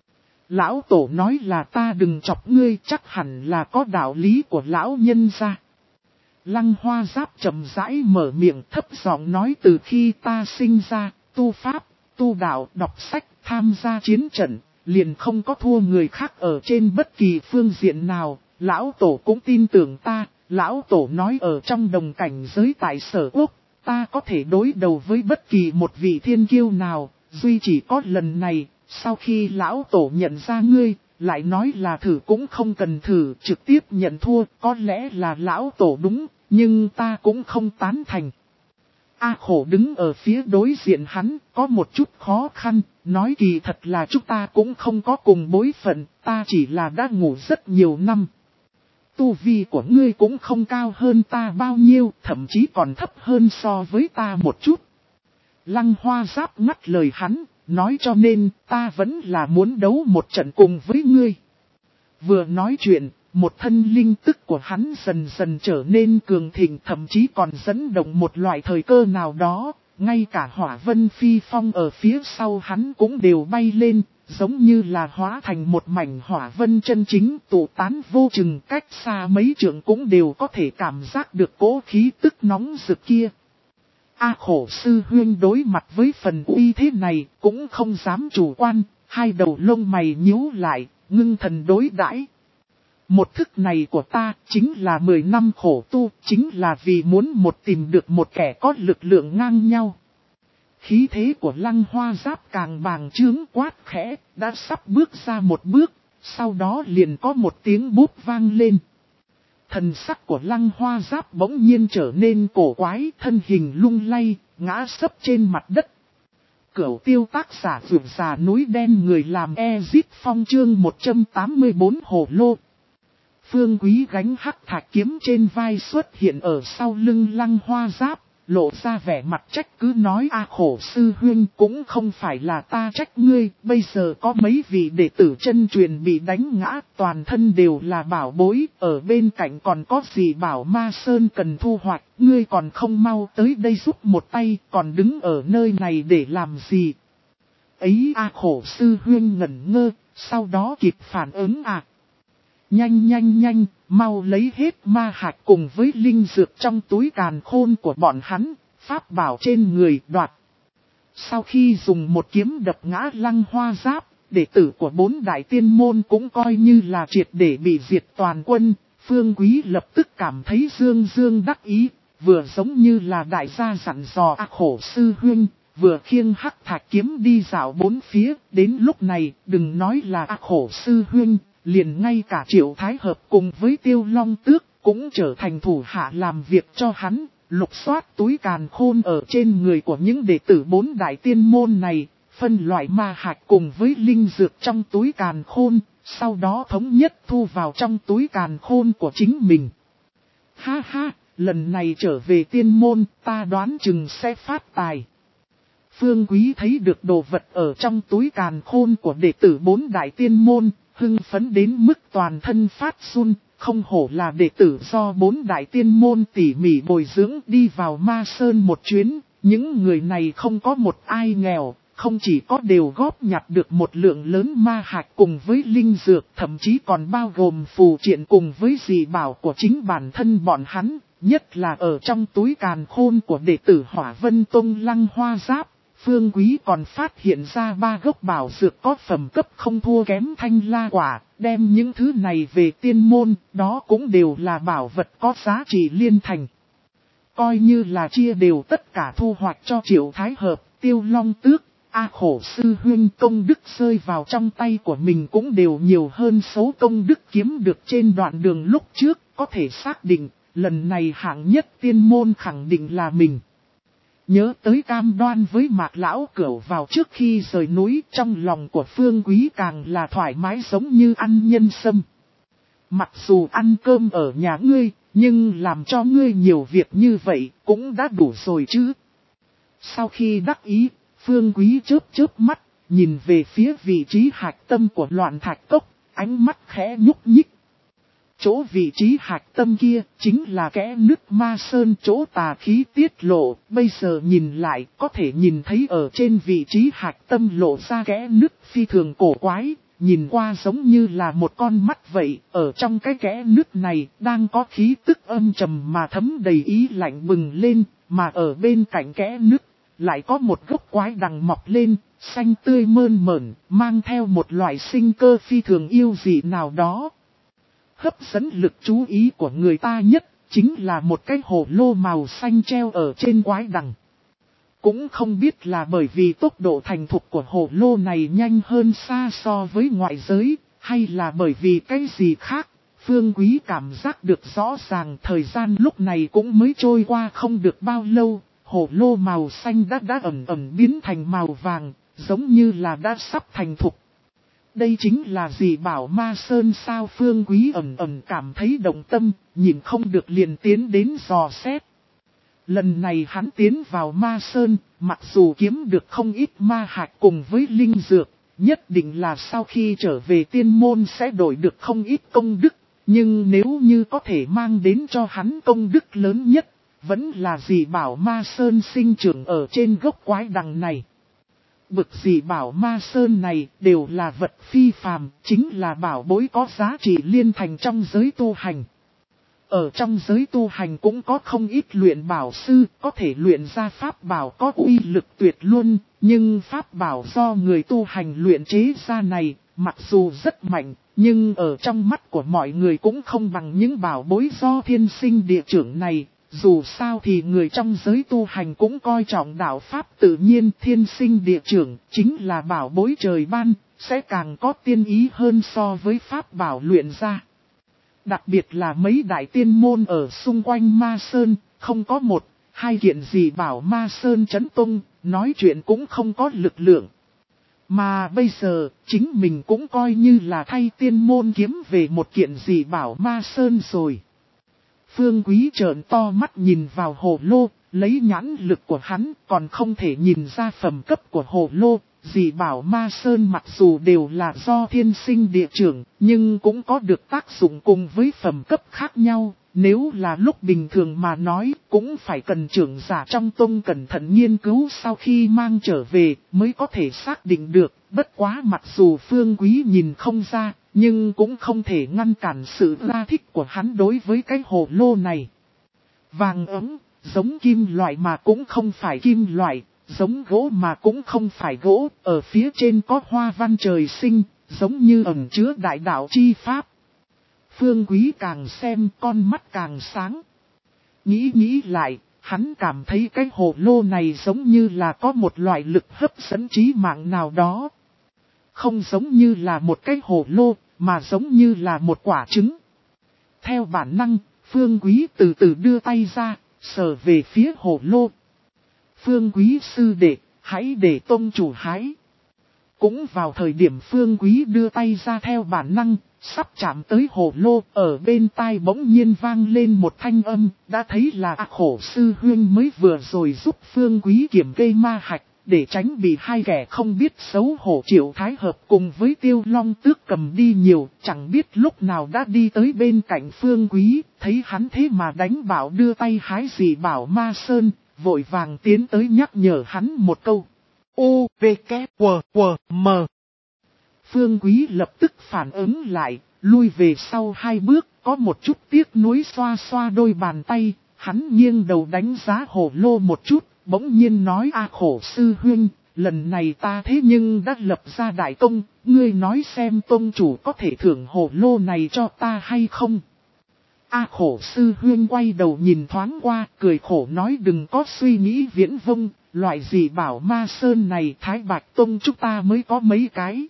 Lão Tổ nói là ta đừng chọc ngươi, chắc hẳn là có đạo lý của lão nhân gia. Lăng Hoa Giáp chậm rãi mở miệng thấp giọng nói, từ khi ta sinh ra, tu pháp, tu đạo, đọc sách, tham gia chiến trận, liền không có thua người khác ở trên bất kỳ phương diện nào. Lão Tổ cũng tin tưởng ta, Lão Tổ nói ở trong đồng cảnh giới tại Sở Quốc, ta có thể đối đầu với bất kỳ một vị thiên kiêu nào, duy chỉ có lần này, sau khi Lão Tổ nhận ra ngươi, lại nói là thử cũng không cần thử, trực tiếp nhận thua, có lẽ là Lão Tổ đúng, nhưng ta cũng không tán thành. A Khổ đứng ở phía đối diện hắn, có một chút khó khăn, nói kỳ thật là chúng ta cũng không có cùng bối phận, ta chỉ là đã ngủ rất nhiều năm. Tu vi của ngươi cũng không cao hơn ta bao nhiêu, thậm chí còn thấp hơn so với ta một chút. Lăng Hoa Giáp ngắt lời hắn, nói cho nên ta vẫn là muốn đấu một trận cùng với ngươi. Vừa nói chuyện, một thân linh tức của hắn dần dần trở nên cường thịnh, thậm chí còn dẫn động một loại thời cơ nào đó, ngay cả Hỏa Vân Phi Phong ở phía sau hắn cũng đều bay lên, giống như là hóa thành một mảnh hỏa vân chân chính tụ tán vô chừng, cách xa mấy trượng cũng đều có thể cảm giác được cỗ khí tức nóng rực kia. A Khổ Sư Huyên đối mặt với phần uy thế này cũng không dám chủ quan, hai đầu lông mày nhíu lại, ngưng thần đối đãi. Một thức này của ta chính là mười năm khổ tu, chính là vì muốn một tìm được một kẻ có lực lượng ngang nhau. Khí thế của Lăng Hoa Giáp càng bàng trướng, quát khẽ, đã sắp bước ra một bước, sau đó liền có một tiếng búp vang lên. Thần sắc của Lăng Hoa Giáp bỗng nhiên trở nên cổ quái, thân hình lung lay, ngã sấp trên mặt đất. Cửu Tiêu tác giả vượt già núi đen, người làm Ezit Phong chương một trăm tám mươi bốn Hồ Lô. Phương Quý gánh hắc thạch kiếm trên vai xuất hiện ở sau lưng Lăng Hoa Giáp, lộ ra vẻ mặt trách cứ nói a khổ sư huynh cũng không phải là ta trách ngươi, bây giờ có mấy vị đệ tử chân truyền bị đánh ngã, toàn thân đều là bảo bối, ở bên cạnh còn có gì bảo ma sơn cần thu hoạch, ngươi còn không mau tới đây giúp một tay, còn đứng ở nơi này để làm gì? Ấy a khổ sư huynh ngẩn ngơ, sau đó kịp phản ứng à. Nhanh nhanh nhanh, mau lấy hết ma hạch cùng với linh dược trong túi càn khôn của bọn hắn, pháp bảo trên người đoạt. Sau khi dùng một kiếm đập ngã Lăng Hoa Giáp, đệ tử của bốn đại tiên môn cũng coi như là triệt để bị diệt toàn quân, Phương Quý lập tức cảm thấy dương dương đắc ý, vừa giống như là đại gia dặn dò a khổ sư huynh, vừa khiêng hắc thạch kiếm đi dạo bốn phía, đến lúc này đừng nói là a khổ sư huynh. Liền ngay cả Triệu Thái Hợp cùng với Tiêu Long Tước cũng trở thành thủ hạ làm việc cho hắn, lục soát túi càn khôn ở trên người của những đệ tử bốn đại tiên môn này, phân loại ma hạch cùng với linh dược trong túi càn khôn, sau đó thống nhất thu vào trong túi càn khôn của chính mình. Ha ha, lần này trở về tiên môn, ta đoán chừng sẽ phát tài. Phương Quý thấy được đồ vật ở trong túi càn khôn của đệ tử bốn đại tiên môn, hưng phấn đến mức toàn thân phát run, không hổ là đệ tử do bốn đại tiên môn tỉ mỉ bồi dưỡng đi vào Ma Sơn một chuyến, những người này không có một ai nghèo, không chỉ có đều góp nhặt được một lượng lớn ma hạch cùng với linh dược, thậm chí còn bao gồm phù triện cùng với dị bảo của chính bản thân bọn hắn, nhất là ở trong túi càn khôn của đệ tử Hỏa Vân Tông Lăng Hoa Giáp. Phương Quý còn phát hiện ra ba gốc bảo dược có phẩm cấp không thua kém thanh la quả, đem những thứ này về tiên môn, đó cũng đều là bảo vật có giá trị liên thành. Coi như là chia đều tất cả thu hoạch cho Triệu Thái Hợp, Tiêu Long Tước, a khổ sư huynh công đức rơi vào trong tay của mình cũng đều nhiều hơn số công đức kiếm được trên đoạn đường lúc trước, có thể xác định, lần này hạng nhất tiên môn khẳng định là mình. Nhớ tới cam đoan với Mạc Lão Cửu vào trước khi rời núi, trong lòng của Phương Quý càng là thoải mái giống như ăn nhân sâm. Mặc dù ăn cơm ở nhà ngươi, nhưng làm cho ngươi nhiều việc như vậy cũng đã đủ rồi chứ. Sau khi đắc ý, Phương Quý chớp chớp mắt, nhìn về phía vị trí hạch tâm của loạn thạch cốc, ánh mắt khẽ nhúc nhích. Chỗ vị trí hạch tâm kia chính là kẽ nứt Ma Sơn chỗ tà khí tiết lộ, bây giờ nhìn lại có thể nhìn thấy ở trên vị trí hạch tâm lộ ra kẽ nứt phi thường cổ quái, nhìn qua giống như là một con mắt vậy, ở trong cái kẽ nứt này đang có khí tức âm trầm mà thấm đầy ý lạnh bừng lên, mà ở bên cạnh kẽ nứt lại có một gốc quái đằng mọc lên, xanh tươi mơn mởn, mang theo một loại sinh cơ phi thường yêu dị nào đó. Hấp dẫn lực chú ý của người ta nhất, chính là một cái hồ lô màu xanh treo ở trên quái đằng. Cũng không biết là bởi vì tốc độ thành thục của hồ lô này nhanh hơn xa so với ngoại giới, hay là bởi vì cái gì khác. Phương Quý cảm giác được rõ ràng thời gian lúc này cũng mới trôi qua không được bao lâu, hồ lô màu xanh đã đã ẩn ẩn biến thành màu vàng, giống như là đã sắp thành thục. Đây chính là gì bảo Ma Sơn sao? Phương Quý ẩn ẩn cảm thấy động tâm, nhìn không được liền tiến đến dò xét. Lần này hắn tiến vào Ma Sơn, mặc dù kiếm được không ít ma hạch cùng với linh dược, nhất định là sau khi trở về tiên môn sẽ đổi được không ít công đức, nhưng nếu như có thể mang đến cho hắn công đức lớn nhất, vẫn là gì bảo Ma Sơn sinh trưởng ở trên gốc quái đằng này. Bực gì bảo Ma Sơn này đều là vật phi phàm, chính là bảo bối có giá trị liên thành trong giới tu hành. Ở trong giới tu hành cũng có không ít luyện bảo sư, có thể luyện ra pháp bảo có uy lực tuyệt luân, nhưng pháp bảo do người tu hành luyện chế ra này, mặc dù rất mạnh, nhưng ở trong mắt của mọi người cũng không bằng những bảo bối do thiên sinh địa trưởng này. Dù sao thì người trong giới tu hành cũng coi trọng đạo pháp tự nhiên, thiên sinh địa trưởng, chính là bảo bối trời ban, sẽ càng có tiên ý hơn so với pháp bảo luyện ra. Đặc biệt là mấy đại tiên môn ở xung quanh Ma Sơn, không có một, hai kiện gì bảo Ma Sơn chấn tung, nói chuyện cũng không có lực lượng. Mà bây giờ, chính mình cũng coi như là thay tiên môn kiếm về một kiện gì bảo Ma Sơn rồi. Phương Quý trợn to mắt nhìn vào hồ lô, lấy nhãn lực của hắn còn không thể nhìn ra phẩm cấp của hồ lô. Dị bảo ma sơn mặc dù đều là do thiên sinh địa trưởng, nhưng cũng có được tác dụng cùng với phẩm cấp khác nhau. Nếu là lúc bình thường mà nói, cũng phải cần trưởng giả trong tông cẩn thận nghiên cứu sau khi mang trở về mới có thể xác định được. Bất quá mặc dù Phương Quý nhìn không ra, nhưng cũng không thể ngăn cản sự ra thích của hắn đối với cái hồ lô này. Vàng ấm, giống kim loại mà cũng không phải kim loại, giống gỗ mà cũng không phải gỗ, ở phía trên có hoa văn trời sinh, giống như ẩn chứa đại đạo chi pháp. Phương Quý càng xem con mắt càng sáng. Nghĩ nghĩ lại, hắn cảm thấy cái hồ lô này giống như là có một loại lực hấp dẫn trí mạng nào đó. Không giống như là một cái hồ lô, mà giống như là một quả trứng. Theo bản năng, Phương Quý từ từ đưa tay ra, sờ về phía hồ lô. Phương Quý sư đệ, hãy để tông chủ hái. Cũng vào thời điểm Phương Quý đưa tay ra theo bản năng, sắp chạm tới hồ lô, ở bên tai bỗng nhiên vang lên một thanh âm, đã thấy là A Khổ sư huynh mới vừa rồi giúp Phương Quý kiểm kê ma hạch, để tránh bị hai kẻ không biết xấu hổ Triệu Thái Hợp cùng với Tiêu Long Tước cầm đi nhiều, chẳng biết lúc nào đã đi tới bên cạnh Phương Quý, thấy hắn thế mà đánh bảo đưa tay hái dị bảo ma sơn, vội vàng tiến tới nhắc nhở hắn một câu. U, V, K, W, W, M. Phương Quý lập tức phản ứng lại, lui về sau hai bước, có một chút tiếc nuối xoa xoa đôi bàn tay, hắn nghiêng đầu đánh giá hồ lô một chút, bỗng nhiên nói A Khổ sư huynh, lần này ta thế nhưng đã lập ra đại công, ngươi nói xem tông chủ có thể thưởng hồ lô này cho ta hay không? A Khổ sư huynh quay đầu nhìn thoáng qua, cười khổ nói đừng có suy nghĩ viễn vông, loại gì bảo ma sơn này Thái Bạch Tông chúng ta mới có mấy cái.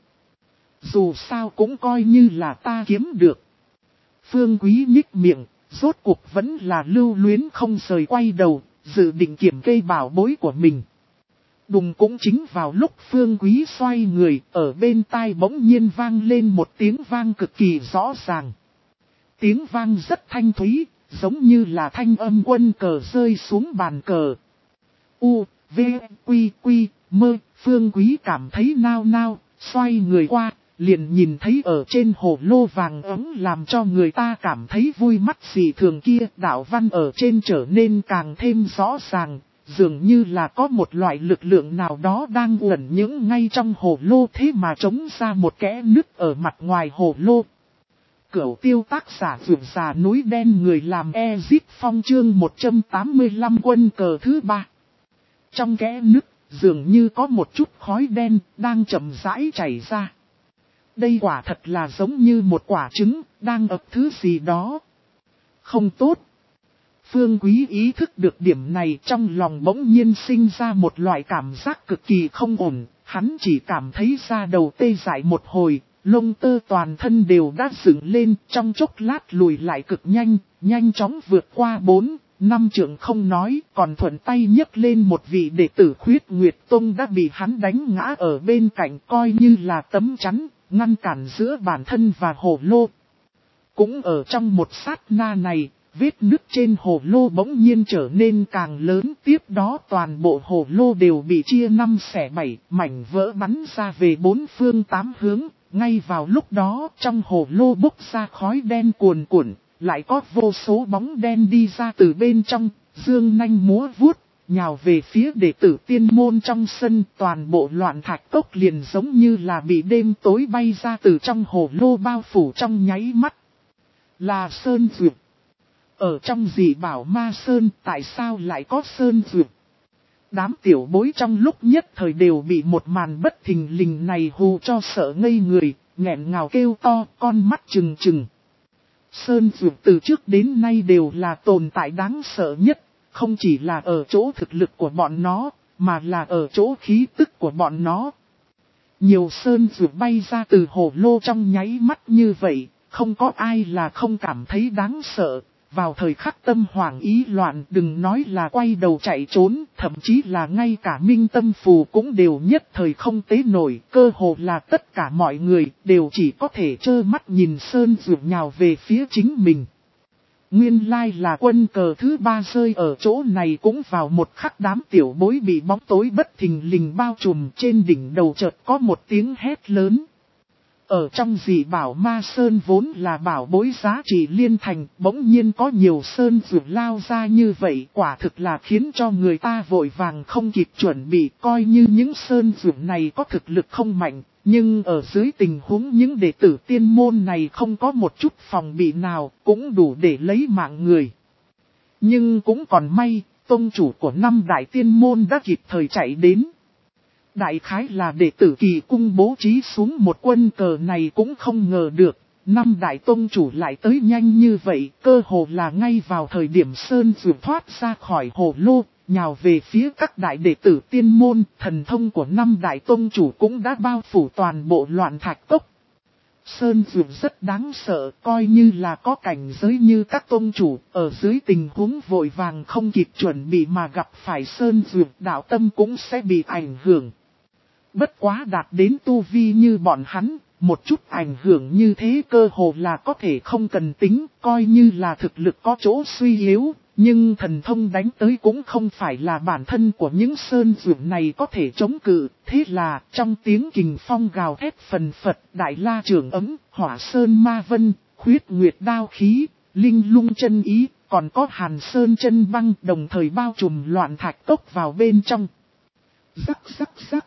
Dù sao cũng coi như là ta kiếm được. Phương Quý nhích miệng, rốt cuộc vẫn là lưu luyến không rời quay đầu, dự định kiểm kê bảo bối của mình. Đùng cũng chính vào lúc Phương Quý xoay người, ở bên tai bỗng nhiên vang lên một tiếng vang cực kỳ rõ ràng. Tiếng vang rất thanh thúy, giống như là thanh âm quân cờ rơi xuống bàn cờ. U, V, Quy, Quy, Mơ, Phương Quý cảm thấy nao nao, xoay người qua, liền nhìn thấy ở trên hồ lô vàng ấm làm cho người ta cảm thấy vui mắt dị thường kia. Đạo văn ở trên trở nên càng thêm rõ ràng, dường như là có một loại lực lượng nào đó đang ẩn những ngay trong hồ lô thế mà trống ra một kẽ nứt ở mặt ngoài hồ lô. Cửu tiêu tác giả vượt già núi đen người làm Ezip Phong chương một trăm tám mươi lăm quân cờ thứ ba. Trong kẽ nứt, dường như có một chút khói đen đang chậm rãi chảy ra. Đây quả thật là giống như một quả trứng, đang ấp thứ gì đó. Không tốt. Phương Quý ý thức được điểm này, trong lòng bỗng nhiên sinh ra một loại cảm giác cực kỳ không ổn. Hắn chỉ cảm thấy da đầu tê dại một hồi, lông tơ toàn thân đều đã dựng lên, trong chốc lát lùi lại cực nhanh, nhanh chóng vượt qua bốn, năm trượng không nói, còn thuận tay nhấc lên một vị đệ tử Khuyết Nguyệt Tông đã bị hắn đánh ngã ở bên cạnh, coi như là tấm chắn, ngăn cản giữa bản thân và hồ lô. Cũng ở trong một sát na này, vết nứt trên hồ lô bỗng nhiên trở nên càng lớn, tiếp đó toàn bộ hồ lô đều bị chia năm xẻ bảy, mảnh vỡ bắn ra về bốn phương tám hướng. Ngay vào lúc đó, trong hồ lô bốc ra khói đen cuồn cuộn, lại có vô số bóng đen đi ra từ bên trong, dương nanh múa vuốt, nhào về phía đệ tử tiên môn trong sân. Toàn bộ loạn thạch cốc liền giống như là bị đêm tối bay ra từ trong hồ lô bao phủ trong nháy mắt. Là sơn dược. Ở trong dị bảo ma sơn, tại sao lại có sơn dược? Đám tiểu bối trong lúc nhất thời đều bị một màn bất thình lình này hù cho sợ ngây người, nghẹn ngào kêu to, con mắt trừng trừng. Sơn dược từ trước đến nay đều là tồn tại đáng sợ nhất, không chỉ là ở chỗ thực lực của bọn nó, mà là ở chỗ khí tức của bọn nó. Nhiều sơn dược bay ra từ hồ lô trong nháy mắt như vậy, không có ai là không cảm thấy đáng sợ. Vào thời khắc tâm hoảng ý loạn, đừng nói là quay đầu chạy trốn, thậm chí là ngay cả minh tâm phù cũng đều nhất thời không tế nổi. Cơ hồ là tất cả mọi người đều chỉ có thể trơ mắt nhìn sơn dược nhào về phía chính mình. Nguyên lai là quân cờ thứ ba rơi ở chỗ này cũng vào một khắc đám tiểu bối bị bóng tối bất thình lình bao trùm trên đỉnh đầu chợt có một tiếng hét lớn. Ở trong dị bảo ma sơn vốn là bảo bối giá trị liên thành, bỗng nhiên có nhiều sơn vượt lao ra như vậy quả thực là khiến cho người ta vội vàng không kịp chuẩn bị, coi như những sơn vượt này có thực lực không mạnh. Nhưng ở dưới tình huống những đệ tử tiên môn này không có một chút phòng bị nào cũng đủ để lấy mạng người. Nhưng cũng còn may, tông chủ của năm đại tiên môn đã kịp thời chạy đến. Đại khái là đệ tử Kỳ Cung bố trí xuống một quân cờ này cũng không ngờ được, năm đại tông chủ lại tới nhanh như vậy, cơ hồ là ngay vào thời điểm Sơn vượt thoát ra khỏi hồ lô, nhào về phía các đại đệ tử tiên môn, thần thông của năm đại tông chủ cũng đã bao phủ toàn bộ loạn thạch cốc. Sơn vượt rất đáng sợ, coi như là có cảnh giới như các tông chủ, ở dưới tình huống vội vàng không kịp chuẩn bị mà gặp phải Sơn vượt đạo tâm cũng sẽ bị ảnh hưởng. Bất quá đạt đến tu vi như bọn hắn, một chút ảnh hưởng như thế cơ hồ là có thể không cần tính, coi như là thực lực có chỗ suy yếu, nhưng thần thông đánh tới cũng không phải là bản thân của những sơn vượt này có thể chống cự. Thế là trong tiếng kình phong gào thét phần phật, đại la trường ấm, hỏa sơn ma vân, khuyết nguyệt đao khí, linh lung chân ý, còn có hàn sơn chân băng đồng thời bao trùm loạn thạch cốc vào bên trong. Rắc rắc rắc.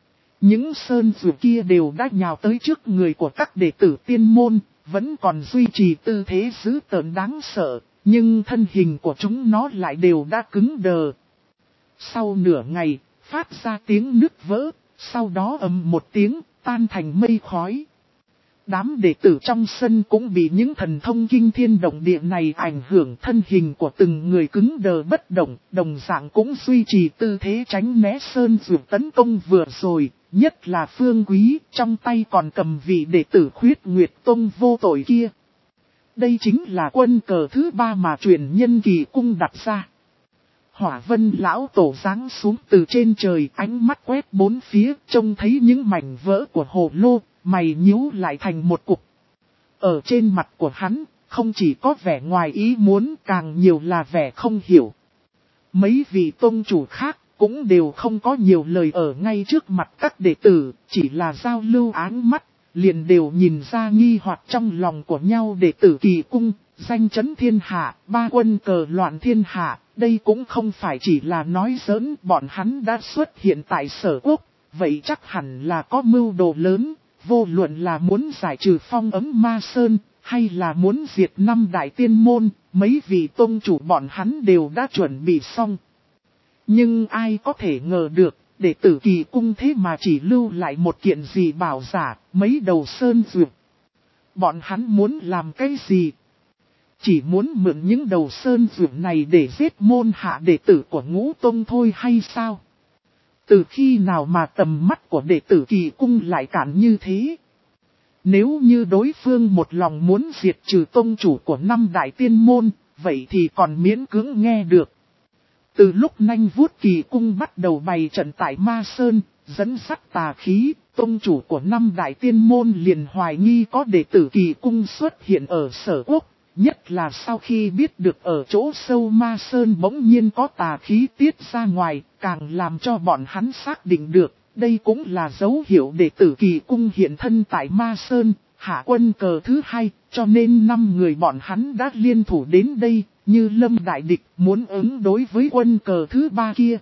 Những sơn vượt kia đều đã nhào tới trước người của các đệ tử tiên môn, vẫn còn duy trì tư thế dữ tợn đáng sợ, nhưng thân hình của chúng nó lại đều đã cứng đờ. Sau nửa ngày, phát ra tiếng nứt vỡ, sau đó ầm một tiếng, tan thành mây khói. Đám đệ tử trong sân cũng bị những thần thông kinh thiên động địa này ảnh hưởng, thân hình của từng người cứng đờ bất động, đồng dạng cũng duy trì tư thế tránh né sơn vượt tấn công vừa rồi. Nhất là Phương Quý, trong tay còn cầm vị đệ tử Khuyết Nguyệt Tông vô tội kia. Đây chính là quân cờ thứ ba mà truyền nhân Kỳ Cung đặt ra. Hỏa Vân lão tổ giáng xuống từ trên trời, ánh mắt quét bốn phía, trông thấy những mảnh vỡ của hồ lô, mày nhíu lại thành một cục. Ở trên mặt của hắn, không chỉ có vẻ ngoài ý muốn, càng nhiều là vẻ không hiểu. Mấy vị tông chủ khác cũng đều không có nhiều lời ở ngay trước mặt các đệ tử, chỉ là giao lưu áng mắt, liền đều nhìn ra nghi hoặc trong lòng của nhau. Đệ tử Kỳ Cung, danh chấn thiên hạ, ba quân cờ loạn thiên hạ, đây cũng không phải chỉ là nói giỡn, bọn hắn đã xuất hiện tại Sở Quốc, vậy chắc hẳn là có mưu đồ lớn, vô luận là muốn giải trừ phong ấm ma sơn, hay là muốn diệt năm đại tiên môn, mấy vị tông chủ bọn hắn đều đã chuẩn bị xong. Nhưng ai có thể ngờ được, đệ tử Kỳ Cung thế mà chỉ lưu lại một kiện gì bảo giả, mấy đầu sơn dược. Bọn hắn muốn làm cái gì? Chỉ muốn mượn những đầu sơn dược này để giết môn hạ đệ tử của Ngũ Tông thôi hay sao? Từ khi nào mà tầm mắt của đệ tử Kỳ Cung lại cản như thế? Nếu như đối phương một lòng muốn diệt trừ tông chủ của năm đại tiên môn, vậy thì còn miễn cưỡng nghe được. Từ lúc Nanh Vuốt Kỳ Cung bắt đầu bày trận tại Ma Sơn, dẫn dắt tà khí, tông chủ của năm đại tiên môn liền hoài nghi có đệ tử Kỳ Cung xuất hiện ở Sở Quốc. Nhất là sau khi biết được ở chỗ sâu Ma Sơn bỗng nhiên có tà khí tiết ra ngoài, càng làm cho bọn hắn xác định được, đây cũng là dấu hiệu đệ tử Kỳ Cung hiện thân tại Ma Sơn, hạ quân cờ thứ hai, cho nên năm người bọn hắn đã liên thủ đến đây, như lâm đại địch muốn ứng đối với quân cờ thứ ba kia.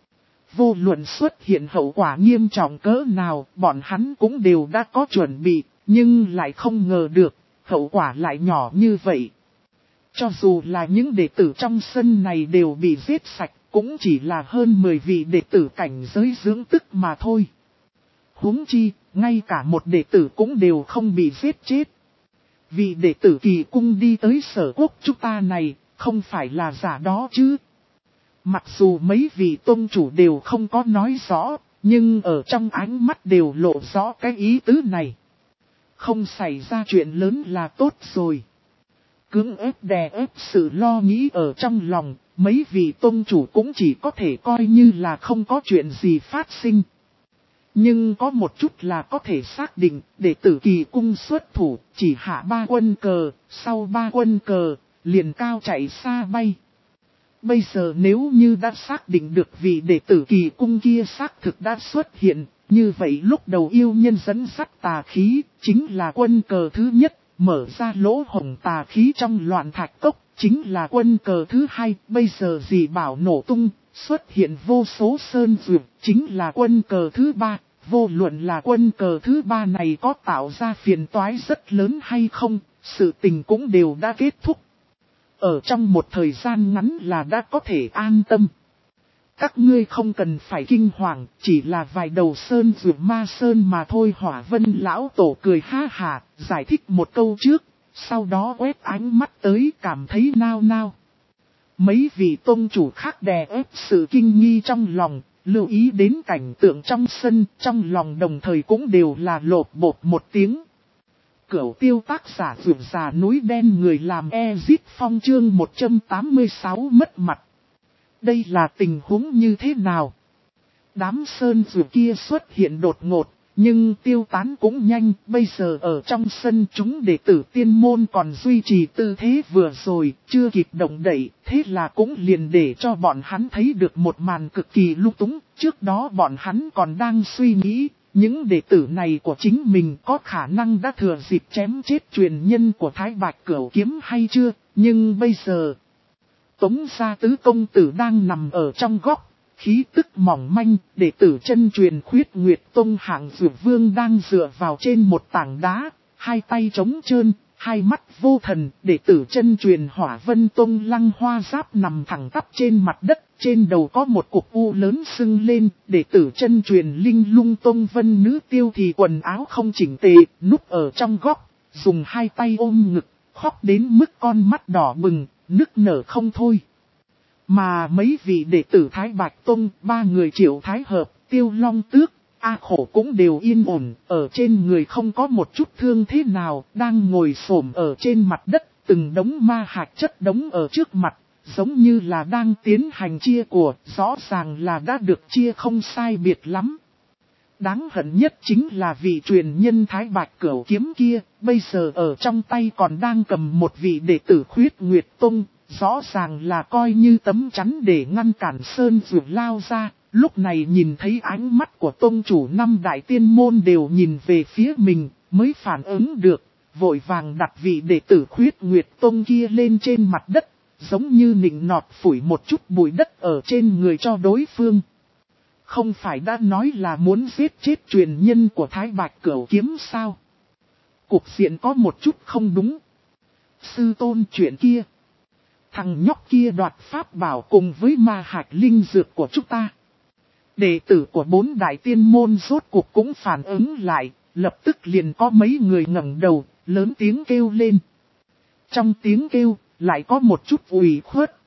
Vô luận xuất hiện hậu quả nghiêm trọng cỡ nào, bọn hắn cũng đều đã có chuẩn bị, nhưng lại không ngờ được, hậu quả lại nhỏ như vậy. Cho dù là những đệ tử trong sân này đều bị giết sạch, cũng chỉ là hơn mười vị đệ tử cảnh giới dưỡng tức mà thôi. Huống chi, ngay cả một đệ tử cũng đều không bị giết chết. Vị đệ tử Kỳ Cung đi tới Sở Quốc chúng ta này, không phải là giả đó chứ. Mặc dù mấy vị tôn chủ đều không có nói rõ, nhưng ở trong ánh mắt đều lộ rõ cái ý tứ này. Không xảy ra chuyện lớn là tốt rồi. Cưỡng ép đè ép sự lo nghĩ ở trong lòng, mấy vị tôn chủ cũng chỉ có thể coi như là không có chuyện gì phát sinh. Nhưng có một chút là có thể xác định, đệ tử Kỳ Cung xuất thủ, chỉ hạ ba quân cờ, sau ba quân cờ, liền cao chạy xa bay. Bây giờ nếu như đã xác định được vị đệ tử kỳ cung kia xác thực đã xuất hiện, như vậy lúc đầu yêu nhân dẫn dắt tà khí, chính là quân cờ thứ nhất, mở ra lỗ hổng tà khí trong loạn thạch cốc, chính là quân cờ thứ hai, bây giờ dị bảo nổ tung, xuất hiện vô số sơn dược, chính là quân cờ thứ ba, vô luận là quân cờ thứ ba này có tạo ra phiền toái rất lớn hay không, sự tình cũng đều đã kết thúc. Ở trong một thời gian ngắn là đã có thể an tâm. Các ngươi không cần phải kinh hoàng, chỉ là vài đầu sơn dược ma sơn mà thôi. Hỏa Vân lão tổ cười ha hà, giải thích một câu trước, sau đó quét ánh mắt tới cảm thấy nao nao. Mấy vị tôn chủ khác đè ép sự kinh nghi trong lòng, lưu ý đến cảnh tượng trong sân, trong lòng đồng thời cũng đều là lột bột một tiếng. Cửu tiêu tác giả vượt già núi đen người làm Ezit Phong chương một trăm tám mươi sáu mất mặt. Đây là tình huống như thế nào? Đám sơn vượt kia xuất hiện đột ngột, nhưng tiêu tán cũng nhanh. Bây giờ ở trong sân chúng đệ tử tiên môn còn duy trì tư thế vừa rồi, chưa kịp động đậy. Thế là cũng liền để cho bọn hắn thấy được một màn cực kỳ lung túng. Trước đó bọn hắn còn đang suy nghĩ, những đệ tử này của chính mình có khả năng đã thừa dịp chém chết truyền nhân của Thái Bạch Cửu Kiếm hay chưa. Nhưng bây giờ, Tống gia tứ công tử đang nằm ở trong góc, khí tức mỏng manh, đệ tử chân truyền Khuyết Nguyệt Tông hạng dược vương đang dựa vào trên một tảng đá, hai tay trống trơn, hai mắt vô thần. Đệ tử chân truyền Hỏa Vân Tông Lăng Hoa Giáp nằm thẳng tắp trên mặt đất, trên đầu có một cục u lớn sưng lên. Đệ tử chân truyền Linh Lung Tông Vân Nữ Tiêu thì quần áo không chỉnh tề, núp ở trong góc, dùng hai tay ôm ngực, khóc đến mức con mắt đỏ bừng, nức nở không thôi. Mà mấy vị đệ tử Thái Bạch Tông, ba người Triệu Thái Hợp, Tiêu Long Tước, A Khổ cũng đều yên ổn, ở trên người không có một chút thương thế nào, đang ngồi xổm ở trên mặt đất, từng đống ma hạt chất đống ở trước mặt, giống như là đang tiến hành chia của, rõ ràng là đã được chia không sai biệt lắm. Đáng hận nhất chính là vị truyền nhân Thái Bạch Cửu Kiếm kia, bây giờ ở trong tay còn đang cầm một vị đệ tử Khuyết Nguyệt Tông, rõ ràng là coi như tấm chắn để ngăn cản sơn dược lao ra. Lúc này nhìn thấy ánh mắt của tông chủ năm đại tiên môn đều nhìn về phía mình, mới phản ứng được, vội vàng đặt vị đệ tử Khuyết Nguyệt Tông kia lên trên mặt đất, giống như nịnh nọt phủi một chút bụi đất ở trên người cho đối phương. Không phải đã nói là muốn giết chết truyền nhân của Thái Bạch Cửu Kiếm sao? Cục diện có một chút không đúng. Sư tôn chuyện kia. Thằng nhóc kia đoạt pháp bảo cùng với ma hạt linh dược của chúng ta. Đệ tử của bốn đại tiên môn rốt cuộc cũng phản ứng lại, lập tức liền có mấy người ngẩng đầu, lớn tiếng kêu lên. Trong tiếng kêu, lại có một chút ủy khuất.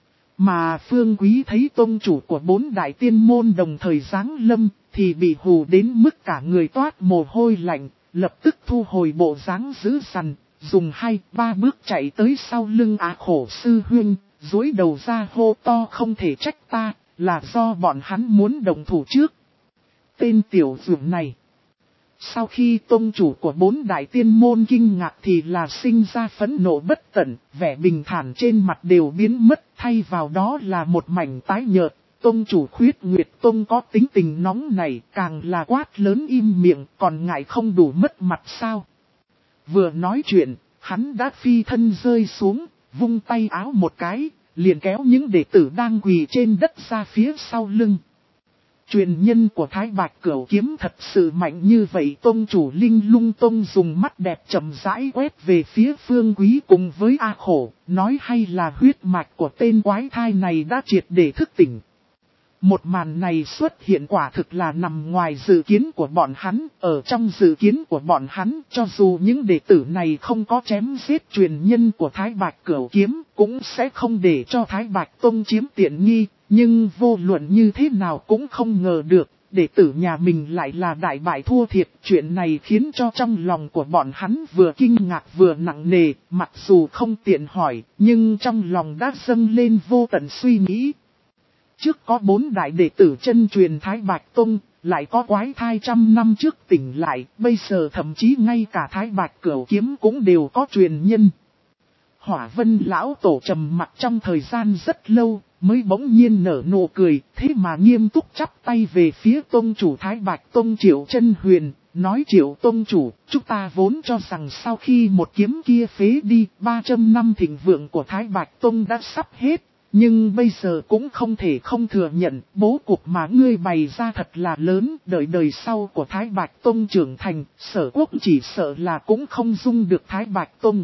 Mà Phương Quý thấy tông chủ của bốn đại tiên môn đồng thời giáng lâm, thì bị hù đến mức cả người toát mồ hôi lạnh, lập tức thu hồi bộ dáng dữ dằn, dùng hai ba bước chạy tới sau lưng Á Khổ sư huynh, dúi đầu ra hô to không thể trách ta, là do bọn hắn muốn đồng thủ trước. Tên tiểu dược này. Sau khi tông chủ của bốn đại tiên môn kinh ngạc thì là sinh ra phẫn nộ bất tận, vẻ bình thản trên mặt đều biến mất, thay vào đó là một mảnh tái nhợt. Tông chủ Khuyết Nguyệt Tông có tính tình nóng này, càng là quát lớn im miệng, còn ngại không đủ mất mặt sao. Vừa nói chuyện, hắn đã phi thân rơi xuống, vung tay áo một cái, liền kéo những đệ tử đang quỳ trên đất ra phía sau lưng. Truyền nhân của Thái Bạch Cửu Kiếm thật sự mạnh như vậy. Tông chủ Linh Lung Tông dùng mắt đẹp chậm rãi quét về phía Phương Quý cùng với A Khổ, nói hay là huyết mạch của tên quái thai này đã triệt để thức tỉnh. Một màn này xuất hiện quả thực là nằm ngoài dự kiến của bọn hắn. Ở trong dự kiến của bọn hắn, cho dù những đệ tử này không có chém giết truyền nhân của Thái Bạch Cửu Kiếm, cũng sẽ không để cho Thái Bạch Tông chiếm tiện nghi. Nhưng vô luận như thế nào cũng không ngờ được, đệ tử nhà mình lại là đại bại thua thiệt. Chuyện này khiến cho trong lòng của bọn hắn vừa kinh ngạc vừa nặng nề, mặc dù không tiện hỏi, nhưng trong lòng đã dâng lên vô tận suy nghĩ. Trước có bốn đại đệ tử chân truyền Thái Bạch Tông, lại có quái thai trăm năm trước tỉnh lại, bây giờ thậm chí ngay cả Thái Bạch Cửu Kiếm cũng đều có truyền nhân. Hỏa Vân lão tổ trầm mặc trong thời gian rất lâu, mới bỗng nhiên nở nụ cười, thế mà nghiêm túc chắp tay về phía tông chủ Thái Bạch Tông Triệu Chân Huyền, nói Triệu tông chủ, chúng ta vốn cho rằng sau khi một kiếm kia phế đi, ba trăm năm thịnh vượng của Thái Bạch Tông đã sắp hết. Nhưng bây giờ cũng không thể không thừa nhận, bố cục mà ngươi bày ra thật là lớn, đợi đời sau của Thái Bạch Tông trưởng thành, Sở Quốc chỉ sợ là cũng không dung được Thái Bạch Tông.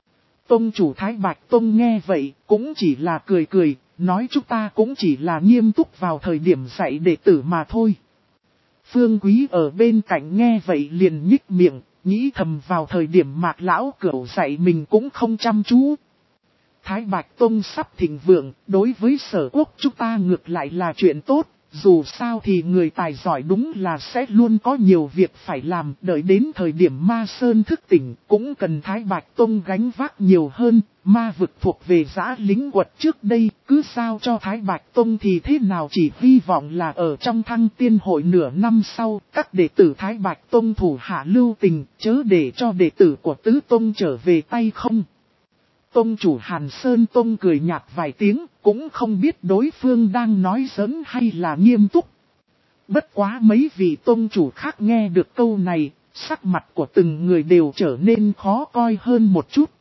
Tông chủ Thái Bạch Tông nghe vậy, cũng chỉ là cười cười, nói chúng ta cũng chỉ là nghiêm túc vào thời điểm dạy đệ tử mà thôi. Phương Quý ở bên cạnh nghe vậy liền nhích miệng, nghĩ thầm vào thời điểm Mạc Lão Cửu dạy mình cũng không chăm chú. Thái Bạch Tông sắp thịnh vượng, đối với Sở Quốc chúng ta ngược lại là chuyện tốt, dù sao thì người tài giỏi đúng là sẽ luôn có nhiều việc phải làm, đợi đến thời điểm Ma Sơn thức tỉnh, cũng cần Thái Bạch Tông gánh vác nhiều hơn, ma vực thuộc về giã lính quật trước đây, cứ sao cho Thái Bạch Tông thì thế nào chỉ hy vọng là ở trong Thăng Tiên hội nửa năm sau, các đệ tử Thái Bạch Tông thủ hạ lưu tình, chớ để cho đệ tử của Tứ Tông trở về tay không. Tông chủ Hàn Sơn Tông cười nhạt vài tiếng, cũng không biết đối phương đang nói giỡn hay là nghiêm túc. Bất quá mấy vị tông chủ khác nghe được câu này, sắc mặt của từng người đều trở nên khó coi hơn một chút.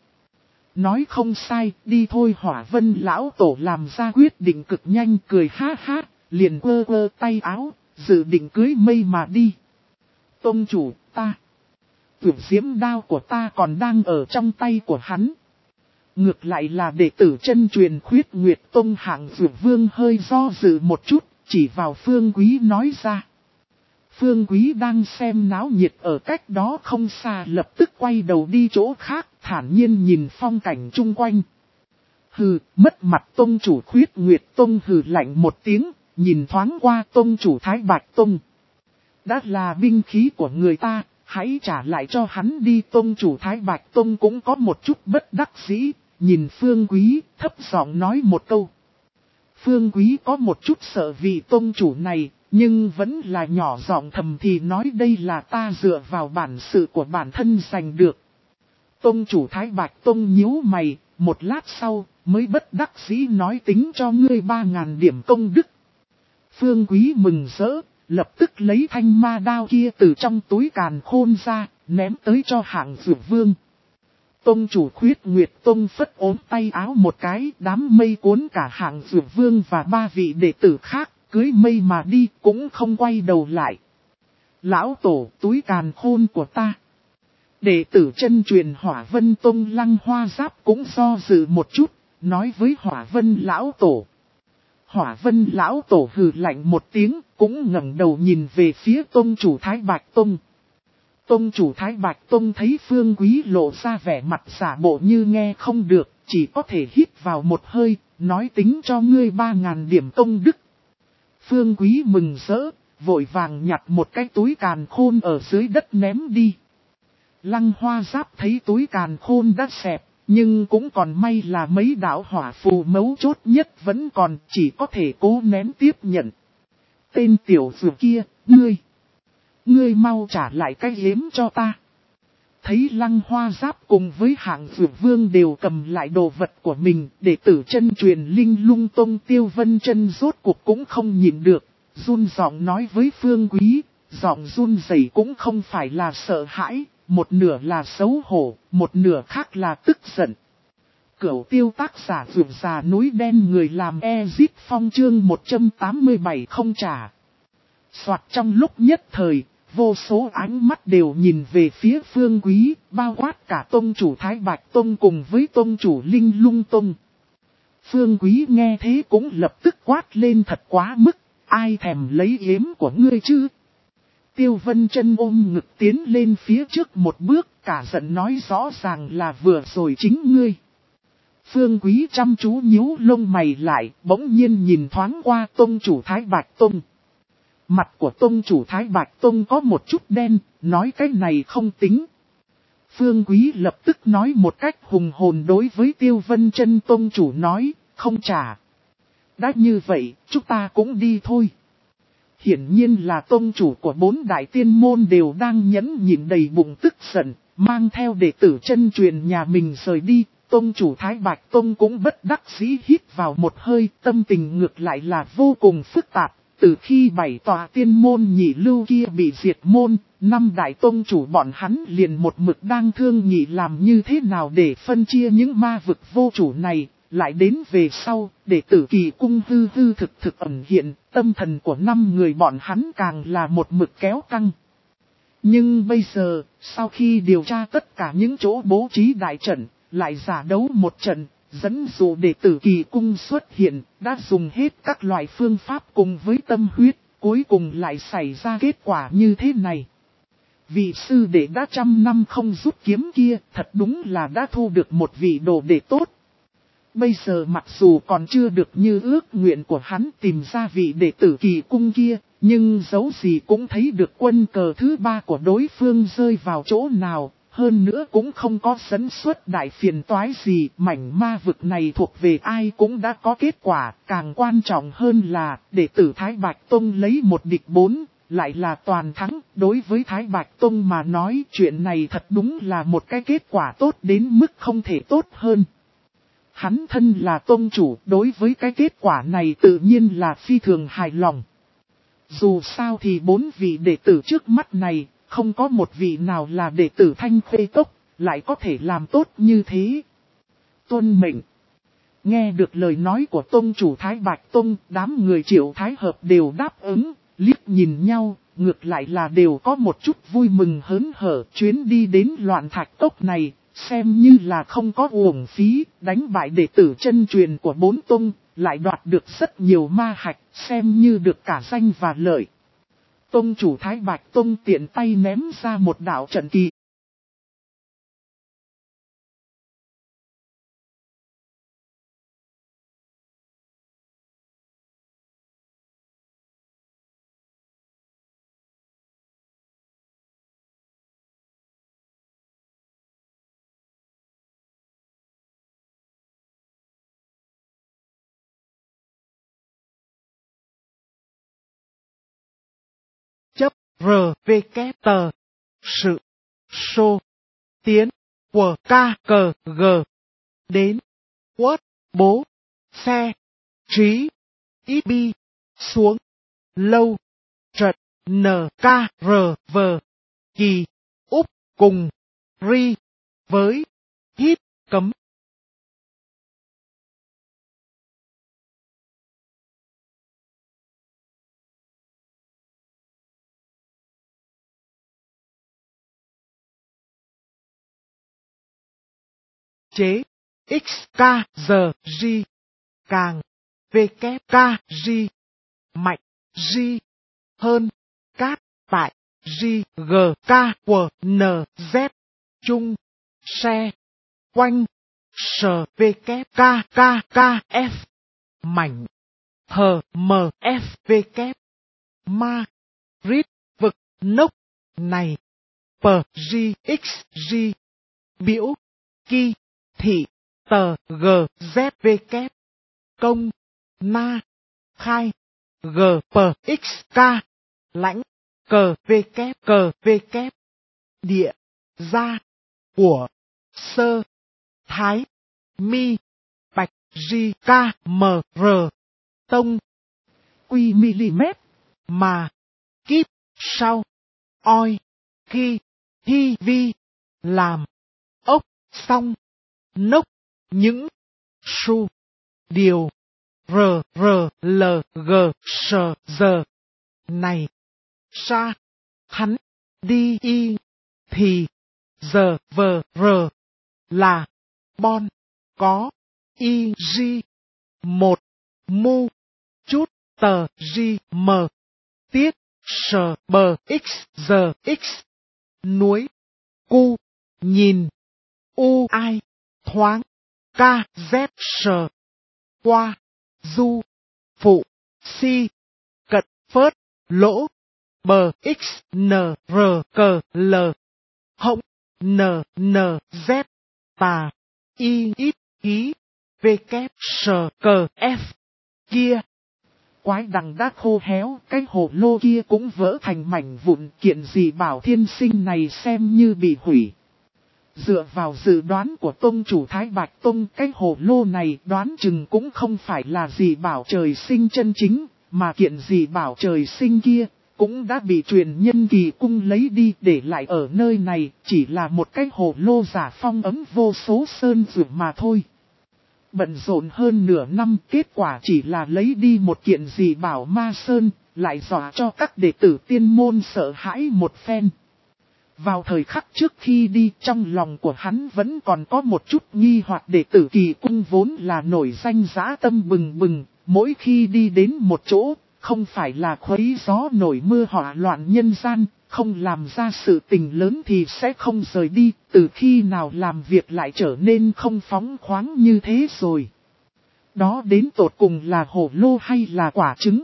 Nói không sai, đi thôi. Hỏa Vân lão tổ làm ra quyết định cực nhanh, cười ha ha, liền quơ quơ tay áo, dự định cưới mây mà đi. Tông chủ, ta, tuyệt diễm đao của ta còn đang ở trong tay của hắn. Ngược lại là đệ tử chân truyền Khuyết Nguyệt Tông hạng Dược Vương hơi do dự một chút, chỉ vào Phương Quý nói ra. Phương Quý đang xem náo nhiệt ở cách đó không xa, lập tức quay đầu đi chỗ khác, thản nhiên nhìn phong cảnh chung quanh. Hừ, mất mặt tông chủ Khuyết Nguyệt Tông hừ lạnh một tiếng, nhìn thoáng qua tông chủ Thái Bạch Tông. Đã là binh khí của người ta, hãy trả lại cho hắn đi. Tông chủ Thái Bạch Tông cũng có một chút bất đắc dĩ, nhìn Phương Quý, thấp giọng nói một câu. Phương Quý có một chút sợ vị tông chủ này, nhưng vẫn là nhỏ giọng thầm thì nói đây là ta dựa vào bản sự của bản thân giành được. Tông chủ Thái Bạch Tông nhíu mày, một lát sau, mới bất đắc dĩ nói tính cho ngươi ba ngàn điểm công đức. Phương Quý mừng rỡ, lập tức lấy thanh ma đao kia từ trong túi càn khôn ra, ném tới cho hạng Dược Vương. Tông chủ Khuyết Nguyệt Tông phất ốm tay áo một cái, đám mây cuốn cả hạng Dược Vương và ba vị đệ tử khác, cưới mây mà đi, cũng không quay đầu lại. Lão tổ, túi càn khôn của ta. Đệ tử chân truyền Hỏa Vân Tông Lăng Hoa Giáp cũng do dự một chút, nói với Hỏa Vân lão tổ. Hỏa Vân lão tổ hừ lạnh một tiếng, cũng ngẩng đầu nhìn về phía tông chủ Thái Bạch Tông. Tông chủ Thái Bạch Tông thấy Phương Quý lộ ra vẻ mặt giả bộ như nghe không được, chỉ có thể hít vào một hơi, nói tính cho ngươi ba ngàn điểm công đức. Phương Quý mừng rỡ, vội vàng nhặt một cái túi càn khôn ở dưới đất ném đi. Lăng Hoa Giáp thấy túi càn khôn đã xẹp, nhưng cũng còn may là mấy đạo hỏa phù mấu chốt nhất vẫn còn, chỉ có thể cố nén tiếp nhận. Tên tiểu tử kia, ngươi, ngươi mau trả lại cái yếm cho ta. Thấy Lăng Hoa Giáp cùng với hạng Dược Vương đều cầm lại đồ vật của mình, đệ tử chân truyền Linh Lung Tông Tiêu Vân Chân rốt cuộc cũng không nhịn được, run giọng nói với Phương Quý, giọng run rẩy cũng không phải là sợ hãi, một nửa là xấu hổ, một nửa khác là tức giận. Cửu Tiêu tác giả Vượt Già Núi Đen người làm Ezip Phong chương một trăm tám mươi bảy không trả. Soạt trong lúc nhất thời, vô số ánh mắt đều nhìn về phía Phương Quý, bao quát cả tông chủ Thái Bạch Tông cùng với tông chủ Linh Lung Tông. Phương Quý nghe thế cũng lập tức quát lên thật quá mức, ai thèm lấy yếm của ngươi chứ? Tiêu Vân Chân ôm ngực tiến lên phía trước một bước, cả giận nói rõ ràng là vừa rồi chính ngươi. Phương Quý chăm chú nhíu lông mày lại, bỗng nhiên nhìn thoáng qua tông chủ Thái Bạch Tông. Mặt của tông chủ Thái Bạch Tông có một chút đen, nói cái này không tính. Phương Quý lập tức nói một cách hùng hồn đối với Tiêu Vân Chân tông chủ nói, không trả. Đã như vậy, chúng ta cũng đi thôi. Hiển nhiên là tông chủ của bốn đại tiên môn đều đang nhẫn nhịn đầy bụng tức giận, mang theo đệ tử chân truyền nhà mình rời đi, Tông chủ Thái Bạch Tông cũng bất đắc dĩ hít vào một hơi, tâm tình ngược lại là vô cùng phức tạp. Từ khi bảy tòa tiên môn nhị lưu kia bị diệt môn, năm đại tông chủ bọn hắn liền một mực đang thương nghị làm như thế nào để phân chia những ma vực vô chủ này. Lại đến về sau, để tử kỳ cung hư hư thực thực ẩn hiện, tâm thần của năm người bọn hắn càng là một mực kéo căng. Nhưng bây giờ, sau khi điều tra tất cả những chỗ bố trí đại trận, lại giả đấu một trận, dẫn dụ để tử kỳ cung xuất hiện, đã dùng hết các loại phương pháp cùng với tâm huyết, cuối cùng lại xảy ra kết quả như thế này. Vị sư đệ đã trăm năm không rút kiếm kia, thật đúng là đã thu được một vị đồ đệ tốt. Bây giờ mặc dù còn chưa được như ước nguyện của hắn tìm ra vị đệ tử kỳ cung kia, nhưng dấu gì cũng thấy được quân cờ thứ ba của đối phương rơi vào chỗ nào, hơn nữa cũng không có dẫn xuất đại phiền toái gì, mảnh ma vực này thuộc về ai cũng đã có kết quả, càng quan trọng hơn là đệ tử Thái Bạch Tông lấy một địch bốn, lại là toàn thắng, đối với Thái Bạch Tông mà nói chuyện này thật đúng là một cái kết quả tốt đến mức không thể tốt hơn. Hắn thân là tông chủ, đối với cái kết quả này tự nhiên là phi thường hài lòng. Dù sao thì bốn vị đệ tử trước mắt này, không có một vị nào là đệ tử Thanh Khê Cốc, lại có thể làm tốt như thế. Tuân mệnh. Nghe được lời nói của tông chủ Thái Bạch Tông, đám người Triệu Thái Hợp đều đáp ứng, liếc nhìn nhau, ngược lại là đều có một chút vui mừng hớn hở. Chuyến đi đến Loạn Thạch Cốc này, xem như là không có uổng phí, đánh bại đệ tử chân truyền của bốn tông, lại đoạt được rất nhiều ma hạch, xem như được cả danh và lợi. Tông chủ Thái Bạch Tông tiện tay ném ra một đạo trận kỳ. Chấp R V K tờ sự sô tiến của ca cờ g đến quất bố xe trí ít bi xuống lâu trật n k r v kỳ úp cùng ri với hít cấm. Chế x k giờ g càng v k k g mạnh g hơn cát tại g g k của n z chung xe quanh sở v k k k k f mảnh hờ m f v k ma rít vực nốc này p g x g biểu kỳ thị tờ g z v k công na khai g p x k lãnh cờ v k cờ v k địa gia của sơ thái mi bạch g k m r tông Quy mm mà kíp sau oi khi thi vi làm ốc xong nốc những su điều r r l g s giờ này sa hắn đi y thì giờ vờ r là bon có y g một mu chút tờ g m tiết sờ bờ x giờ x núi cu nhìn u ai thoáng ca z sờ qua du phụ si cận phớt lỗ bờ x n r cờ l hộng n n z tà y ít ký v kép sờ cờ f kia. Quái đằng đã khô héo, cái hồ lô kia cũng vỡ thành mảnh vụn, kiện gì bảo thiên sinh này xem như bị hủy. Dựa vào dự đoán của tông chủ Thái Bạch Tông, cái hồ lô này đoán chừng cũng không phải là gì bảo trời sinh chân chính, mà kiện gì bảo trời sinh kia, cũng đã bị truyền nhân Kỳ Cung lấy đi để lại ở nơi này, chỉ là một cái hồ lô giả phong ấm vô số sơn dược mà thôi. Bận rộn hơn nửa năm, kết quả chỉ là lấy đi một kiện gì bảo ma sơn, lại dọa cho các đệ tử tiên môn sợ hãi một phen. Vào thời khắc trước khi đi, trong lòng của hắn vẫn còn có một chút nghi hoặc. Đệ tử Kỳ Cung vốn là nổi danh dã tâm bừng bừng, mỗi khi đi đến một chỗ, không phải là khuấy gió nổi mưa họa loạn nhân gian, không làm ra sự tình lớn thì sẽ không rời đi, từ khi nào làm việc lại trở nên không phóng khoáng như thế rồi. Đó đến tột cùng là hổ lô hay là quả trứng?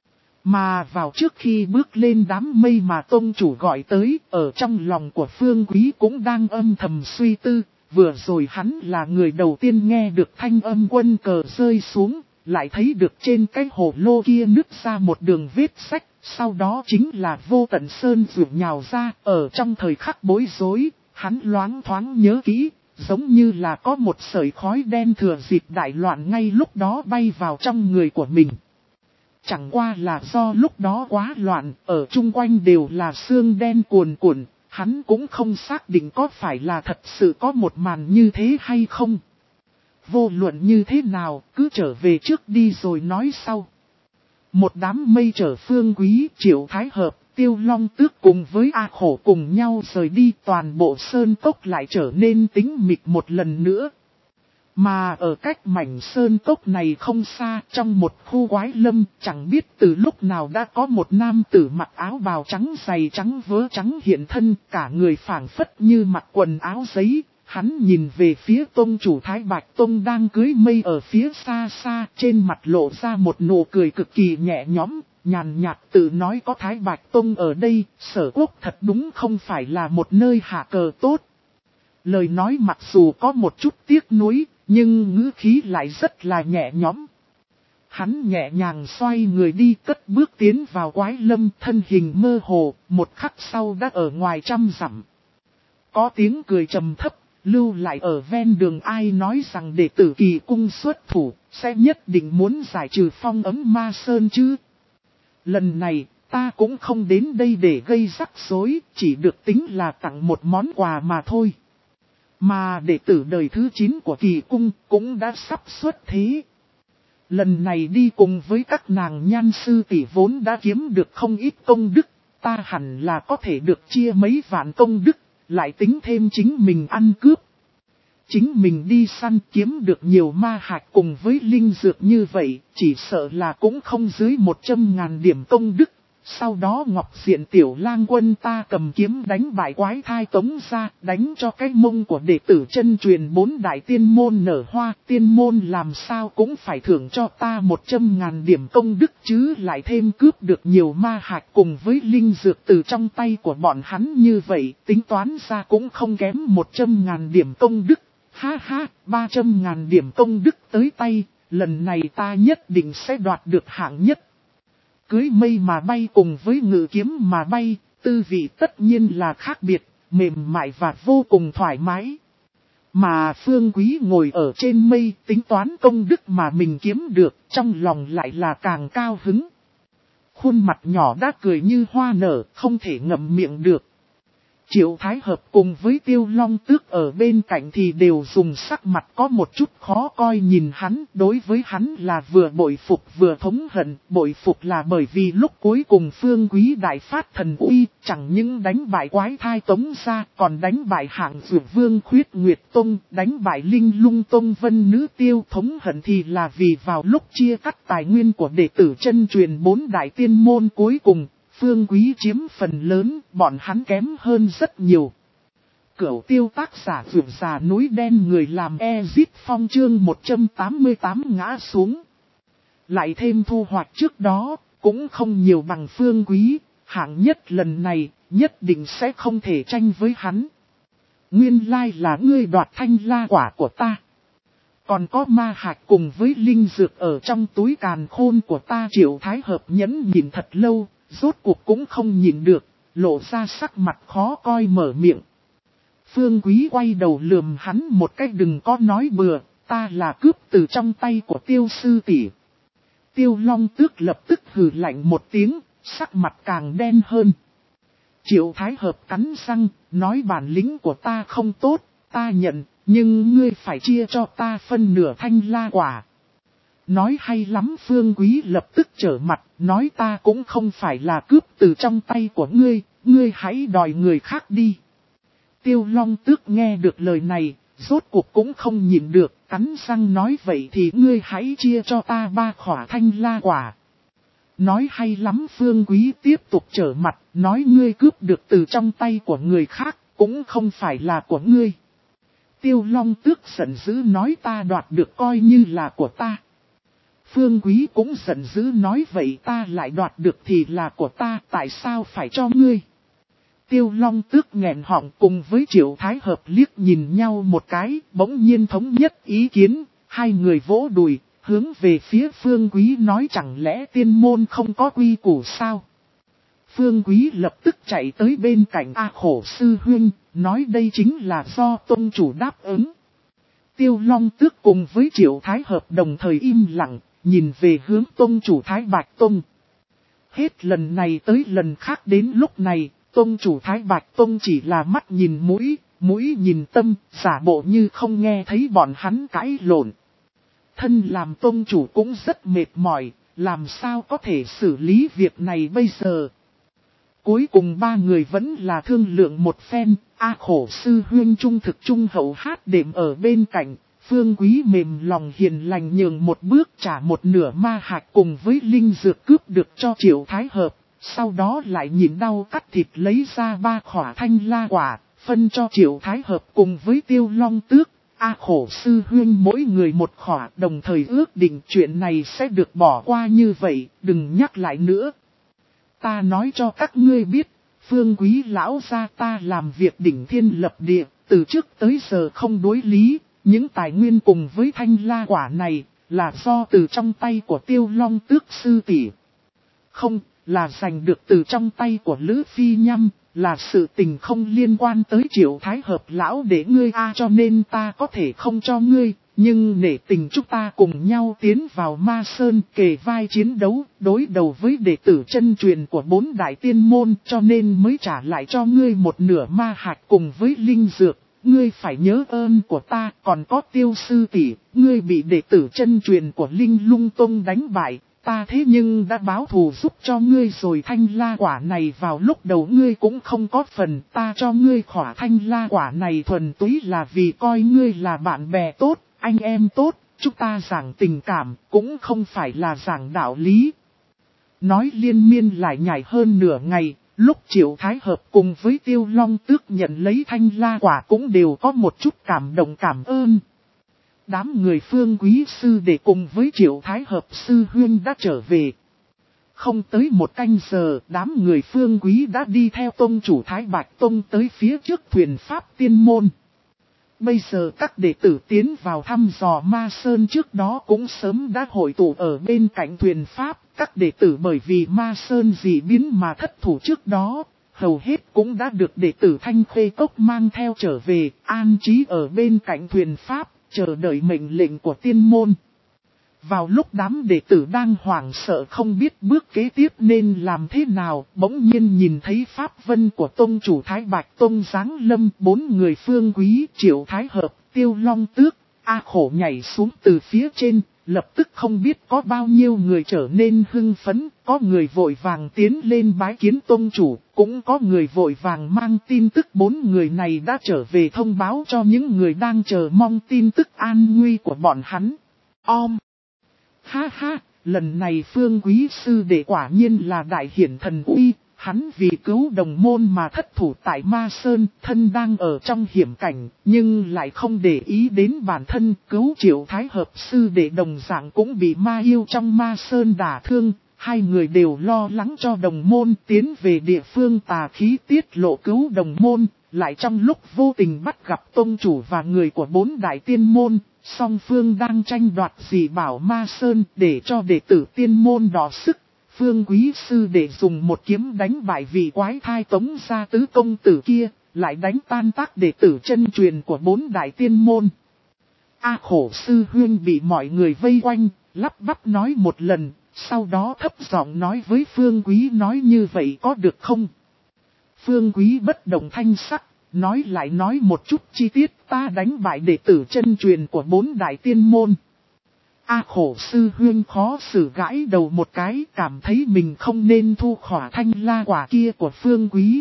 Mà vào trước khi bước lên đám mây mà tông chủ gọi tới, ở trong lòng của Phương Quý cũng đang âm thầm suy tư, vừa rồi hắn là người đầu tiên nghe được thanh âm quân cờ rơi xuống, lại thấy được trên cái hồ lô kia nứt ra một đường vết sách, sau đó chính là vô tận sơn rượu nhào ra, ở trong thời khắc bối rối, hắn loáng thoáng nhớ kỹ, giống như là có một sợi khói đen thừa dịp đại loạn ngay lúc đó bay vào trong người của mình. Chẳng qua là do lúc đó quá loạn, ở chung quanh đều là sương đen cuồn cuộn, hắn cũng không xác định có phải là thật sự có một màn như thế hay không. Vô luận như thế nào, cứ trở về trước đi rồi nói sau. Một đám mây chở Phương Quý, Triệu Thái Hợp, Tiêu Long Tước cùng với A Khổ cùng nhau rời đi, toàn bộ sơn cốc lại trở nên tĩnh mịch một lần nữa. Mà ở cách mảnh sơn cốc này không xa, trong một khu quái lâm, chẳng biết từ lúc nào đã có một nam tử mặc áo bào trắng giày trắng vớ trắng hiện thân, cả người phảng phất như mặc quần áo giấy. Hắn nhìn về phía tông chủ Thái Bạch Tông đang cưới mây ở phía xa xa, trên mặt lộ ra một nụ cười cực kỳ nhẹ nhõm, nhàn nhạt tự nói có Thái Bạch Tông ở đây, Sở Quốc thật đúng không phải là một nơi hạ cờ tốt. Lời nói mặc dù có một chút tiếc nuối, nhưng ngữ khí lại rất là nhẹ nhõm. Hắn nhẹ nhàng xoay người đi, cất bước tiến vào quái lâm, thân hình mơ hồ, một khắc sau đã ở ngoài trăm dặm. Có tiếng cười trầm thấp, lưu lại ở ven đường, ai nói rằng đệ tử Kỳ Cung xuất thủ, sẽ nhất định muốn giải trừ phong ấm ma sơn chứ. Lần này, ta cũng không đến đây để gây rắc rối, chỉ được tính là tặng một món quà mà thôi. Mà đệ tử đời thứ chín của Kỳ Cung cũng đã sắp xuất thế. Lần này đi cùng với các nàng nhan sư tỷ vốn đã kiếm được không ít công đức, ta hẳn là có thể được chia mấy vạn công đức, lại tính thêm chính mình ăn cướp. Chính mình đi săn kiếm được nhiều ma hạch cùng với linh dược như vậy, chỉ sợ là cũng không dưới một trăm ngàn điểm công đức. Sau đó Ngọc Diện Tiểu Lang Quân ta cầm kiếm đánh bại quái thai tống ra, đánh cho cái mông của đệ tử chân truyền bốn đại tiên môn nở hoa. Tiên môn làm sao cũng phải thưởng cho ta một trăm ngàn điểm công đức chứ, lại thêm cướp được nhiều ma hạch cùng với linh dược từ trong tay của bọn hắn như vậy, tính toán ra cũng không kém một trăm ngàn điểm công đức. Ha ha, ba trăm ngàn điểm công đức tới tay, lần này ta nhất định sẽ đoạt được hạng nhất. Cưới mây mà bay cùng với ngự kiếm mà bay, tư vị tất nhiên là khác biệt, mềm mại và vô cùng thoải mái. Mà Phương Quý ngồi ở trên mây tính toán công đức mà mình kiếm được, trong lòng lại là càng cao hứng. Khuôn mặt nhỏ đã cười như hoa nở, không thể ngậm miệng được. Triệu Thái Hợp cùng với Tiêu Long Tước ở bên cạnh thì đều dùng sắc mặt có một chút khó coi nhìn hắn. Đối với hắn là vừa bội phục vừa thống hận. Bội phục là bởi vì lúc cuối cùng Phương Quý đại phát thần uy, chẳng những đánh bại quái thai tống ra, còn đánh bại hạng dược vương Khuyết Nguyệt Tông, đánh bại Linh Lung Tông Vân Nữ Tiêu. Thống hận thì là vì vào lúc chia cắt tài nguyên của đệ tử chân truyền bốn đại tiên môn cuối cùng, Phương Quý chiếm phần lớn, bọn hắn kém hơn rất nhiều. Cửu Tiêu tác giả vượt già núi đen người làm Ezit Phong chương một trăm tám mươi tám ngã xuống. Lại thêm thu hoạch trước đó, cũng không nhiều bằng Phương Quý, hạng nhất lần này, nhất định sẽ không thể tranh với hắn. Nguyên lai là ngươi đoạt thanh la quả của ta. Còn có ma hạch cùng với linh dược ở trong túi càn khôn của ta. Triệu Thái Hợp nhẫn nhìn thật lâu. Rốt cuộc cũng không nhìn được, lộ ra sắc mặt khó coi mở miệng. Phương Quý quay đầu lườm hắn một cách, đừng có nói bừa, ta là cướp từ trong tay của Tiêu sư tỷ. Tiêu Long Tước lập tức hừ lạnh một tiếng, sắc mặt càng đen hơn. Triệu Thái Hợp cắn răng, nói bản lĩnh của ta không tốt, ta nhận, nhưng ngươi phải chia cho ta phân nửa thanh la quả. Nói hay lắm. Phương Quý lập tức trở mặt, nói ta cũng không phải là cướp từ trong tay của ngươi, ngươi hãy đòi người khác đi. Tiêu Long Tước nghe được lời này, rốt cuộc cũng không nhịn được, cắn răng nói vậy thì ngươi hãy chia cho ta ba khỏa thanh la quả. Nói hay lắm. Phương Quý tiếp tục trở mặt, nói ngươi cướp được từ trong tay của người khác, cũng không phải là của ngươi. Tiêu Long Tước giận dữ nói ta đoạt được coi như là của ta. Phương Quý cũng giận dữ nói vậy ta lại đoạt được thì là của ta, tại sao phải cho ngươi? Tiêu Long Tước nghẹn họng cùng với Triệu Thái Hợp liếc nhìn nhau một cái, bỗng nhiên thống nhất ý kiến, hai người vỗ đùi, hướng về phía Phương Quý nói chẳng lẽ tiên môn không có quy củ sao? Phương Quý lập tức chạy tới bên cạnh A Khổ sư huynh, nói đây chính là do tông chủ đáp ứng. Tiêu Long Tước cùng với Triệu Thái Hợp đồng thời im lặng, nhìn về hướng tông chủ Thái Bạch Tông. Hết lần này tới lần khác đến lúc này, tông chủ Thái Bạch Tông chỉ là mắt nhìn mũi, mũi nhìn tâm, giả bộ như không nghe thấy bọn hắn cãi lộn. Thân làm tông chủ cũng rất mệt mỏi, làm sao có thể xử lý việc này bây giờ. Cuối cùng ba người vẫn là thương lượng một phen, A Khổ sư huynh trung thực trung hậu hát đệm ở bên cạnh, Phương Quý mềm lòng hiền lành nhường một bước trả một nửa ma hạch cùng với linh dược cướp được cho Triệu Thái Hợp, sau đó lại nhịn đau cắt thịt lấy ra ba khỏa thanh la quả, phân cho Triệu Thái Hợp cùng với Tiêu Long Tước. A Khổ sư huynh mỗi người một khỏa, đồng thời ước định chuyện này sẽ được bỏ qua như vậy, đừng nhắc lại nữa. Ta nói cho các ngươi biết, Phương Quý lão gia ta làm việc đỉnh thiên lập địa, từ trước tới giờ không đối lý, những tài nguyên cùng với thanh la quả này, là do từ trong tay của Tiêu Long Tước sư tỷ. Không, là giành được từ trong tay của Lữ Phi Nhâm, là sự tình không liên quan tới Triệu Thái Hợp lão để ngươi a cho nên ta có thể không cho ngươi, nhưng nể tình chúng ta cùng nhau tiến vào Ma Sơn kề vai chiến đấu, đối đầu với đệ tử chân truyền của bốn đại tiên môn cho nên mới trả lại cho ngươi một nửa ma hạch cùng với linh dược. Ngươi phải nhớ ơn của ta, còn có Tiêu sư tỷ, ngươi bị đệ tử chân truyền của Linh Lung Tông đánh bại, ta thế nhưng đã báo thù giúp cho ngươi rồi. Thanh la quả này vào lúc đầu ngươi cũng không có phần, ta cho ngươi khỏa thanh la quả này thuần túy là vì coi ngươi là bạn bè tốt, anh em tốt, chúng ta giảng tình cảm, cũng không phải là giảng đạo lý. Nói liên miên lại nhảy hơn nửa ngày. Lúc Triệu Thái Hợp cùng với Tiêu Long Tước nhận lấy thanh la quả cũng đều có một chút cảm động cảm ơn. Đám người Phương Quý sư để cùng với Triệu Thái Hợp sư huyên đã trở về. Không tới một canh giờ, đám người Phương Quý đã đi theo tông chủ Thái Bạch Tông tới phía trước thuyền Pháp Tiên Môn. Bây giờ các đệ tử tiến vào thăm dò Ma Sơn trước đó cũng sớm đã hội tụ ở bên cạnh thuyền Pháp. Các đệ tử bởi vì Ma Sơn dị biến mà thất thủ trước đó, hầu hết cũng đã được đệ tử Thanh Khê Cốc mang theo trở về, an trí ở bên cạnh thuyền Pháp, chờ đợi mệnh lệnh của tiên môn. Vào lúc đám đệ tử đang hoảng sợ không biết bước kế tiếp nên làm thế nào, bỗng nhiên nhìn thấy pháp vân của tông chủ Thái Bạch Tông giáng lâm, bốn người Phương Quý, Triệu Thái Hợp, Tiêu Long Tước, A Khổ nhảy xuống từ phía trên, lập tức không biết có bao nhiêu người trở nên hưng phấn, có người vội vàng tiến lên bái kiến tông chủ, cũng có người vội vàng mang tin tức bốn người này đã trở về thông báo cho những người đang chờ mong tin tức an nguy của bọn hắn. Om! Ha ha, lần này Phương Quý sư đệ quả nhiên là đại hiển thần uy, hắn vì cứu đồng môn mà thất thủ tại Ma Sơn, thân đang ở trong hiểm cảnh, nhưng lại không để ý đến bản thân, cứu Triệu Thái Hợp sư đệ đồng dạng cũng bị ma yêu trong Ma Sơn đả thương, hai người đều lo lắng cho đồng môn tiến về địa phương tà khí tiết lộ cứu đồng môn, lại trong lúc vô tình bắt gặp tông chủ và người của bốn đại tiên môn. Song phương đang tranh đoạt dị bảo Ma Sơn để cho đệ tử tiên môn đỏ sức. Phương Quý sư để dùng một kiếm đánh bại vị quái thai tống gia tứ công tử kia, lại đánh tan tác đệ tử chân truyền của bốn đại tiên môn. A Khổ sư huynh bị mọi người vây quanh, lắp bắp nói một lần, sau đó thấp giọng nói với Phương Quý nói như vậy có được không? Phương Quý bất động thanh sắc, nói lại nói một chút chi tiết, ta đánh bại đệ tử chân truyền của bốn đại tiên môn. A Khổ sư huynh khó xử gãi đầu một cái, cảm thấy mình không nên thu khỏa thanh la quả kia của Phương Quý.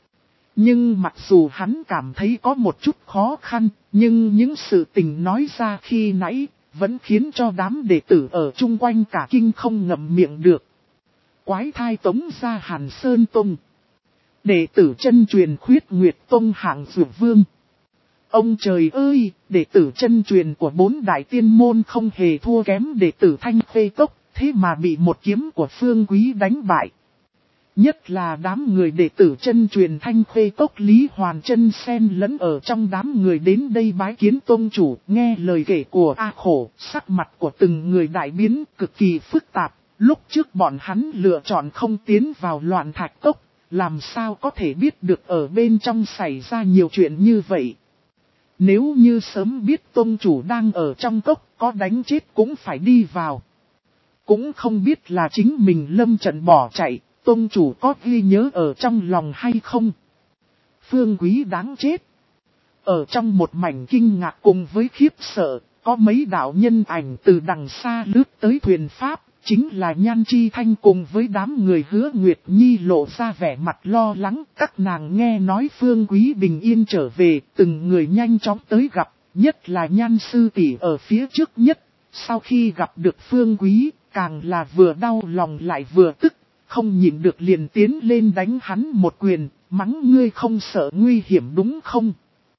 Nhưng mặc dù hắn cảm thấy có một chút khó khăn, nhưng những sự tình nói ra khi nãy, vẫn khiến cho đám đệ tử ở chung quanh cả kinh không ngậm miệng được. Quái thai tống ra Hàn Sơn Tông. Đệ tử chân truyền Khuyết Nguyệt Tông hạng dược vương. Ông trời ơi, đệ tử chân truyền của bốn đại tiên môn không hề thua kém đệ tử Thanh Khê Cốc, thế mà bị một kiếm của Phương Quý đánh bại. Nhất là đám người đệ tử chân truyền Thanh Khê Cốc Lý Hoàn Chân xen lẫn ở trong đám người đến đây bái kiến tông chủ, nghe lời kể của A Khổ, sắc mặt của từng người đại biến cực kỳ phức tạp. Lúc trước bọn hắn lựa chọn không tiến vào Loạn Thạch Cốc, làm sao có thể biết được ở bên trong xảy ra nhiều chuyện như vậy. Nếu như sớm biết tông chủ đang ở trong cốc, có đánh chết cũng phải đi vào. Cũng không biết là chính mình lâm trận bỏ chạy, tông chủ có ghi nhớ ở trong lòng hay không. Phương Quý đáng chết. Ở trong một mảnh kinh ngạc cùng với khiếp sợ, có mấy đạo nhân ảnh từ đằng xa lướt tới thuyền pháp, chính là Nhan Chi Thanh cùng với đám người Hứa Nguyệt Nhi lộ ra vẻ mặt lo lắng. Các nàng nghe nói Phương Quý bình yên trở về, từng người nhanh chóng tới gặp, nhất là Nhan sư tỷ ở phía trước nhất. Sau khi gặp được Phương Quý, càng là vừa đau lòng lại vừa tức, không nhịn được liền tiến lên đánh hắn một quyền, mắng ngươi không sợ nguy hiểm đúng không?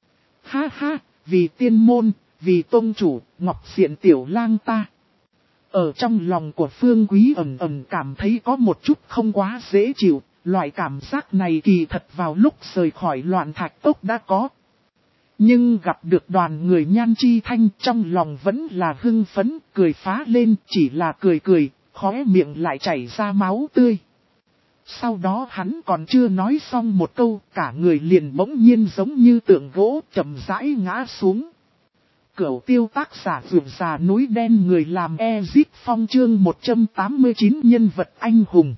Ha ha, vì tiên môn, vì tông chủ, Ngọc Diện tiểu lang ta. Ở trong lòng của Phương Quý ẩn ẩn cảm thấy có một chút không quá dễ chịu, loại cảm giác này kỳ thật vào lúc rời khỏi Loạn Thạch Cốc đã có. Nhưng gặp được đoàn người Nhan Chi Thanh trong lòng vẫn là hưng phấn, cười phá lên, chỉ là cười cười, khóe miệng lại chảy ra máu tươi. Sau đó hắn còn chưa nói xong một câu, cả người liền bỗng nhiên giống như tượng gỗ chậm rãi ngã xuống. Cửu tiêu tác giả vượt già núi đen người làm Ezip Phong chương một trăm tám mươi chín nhân vật anh hùng.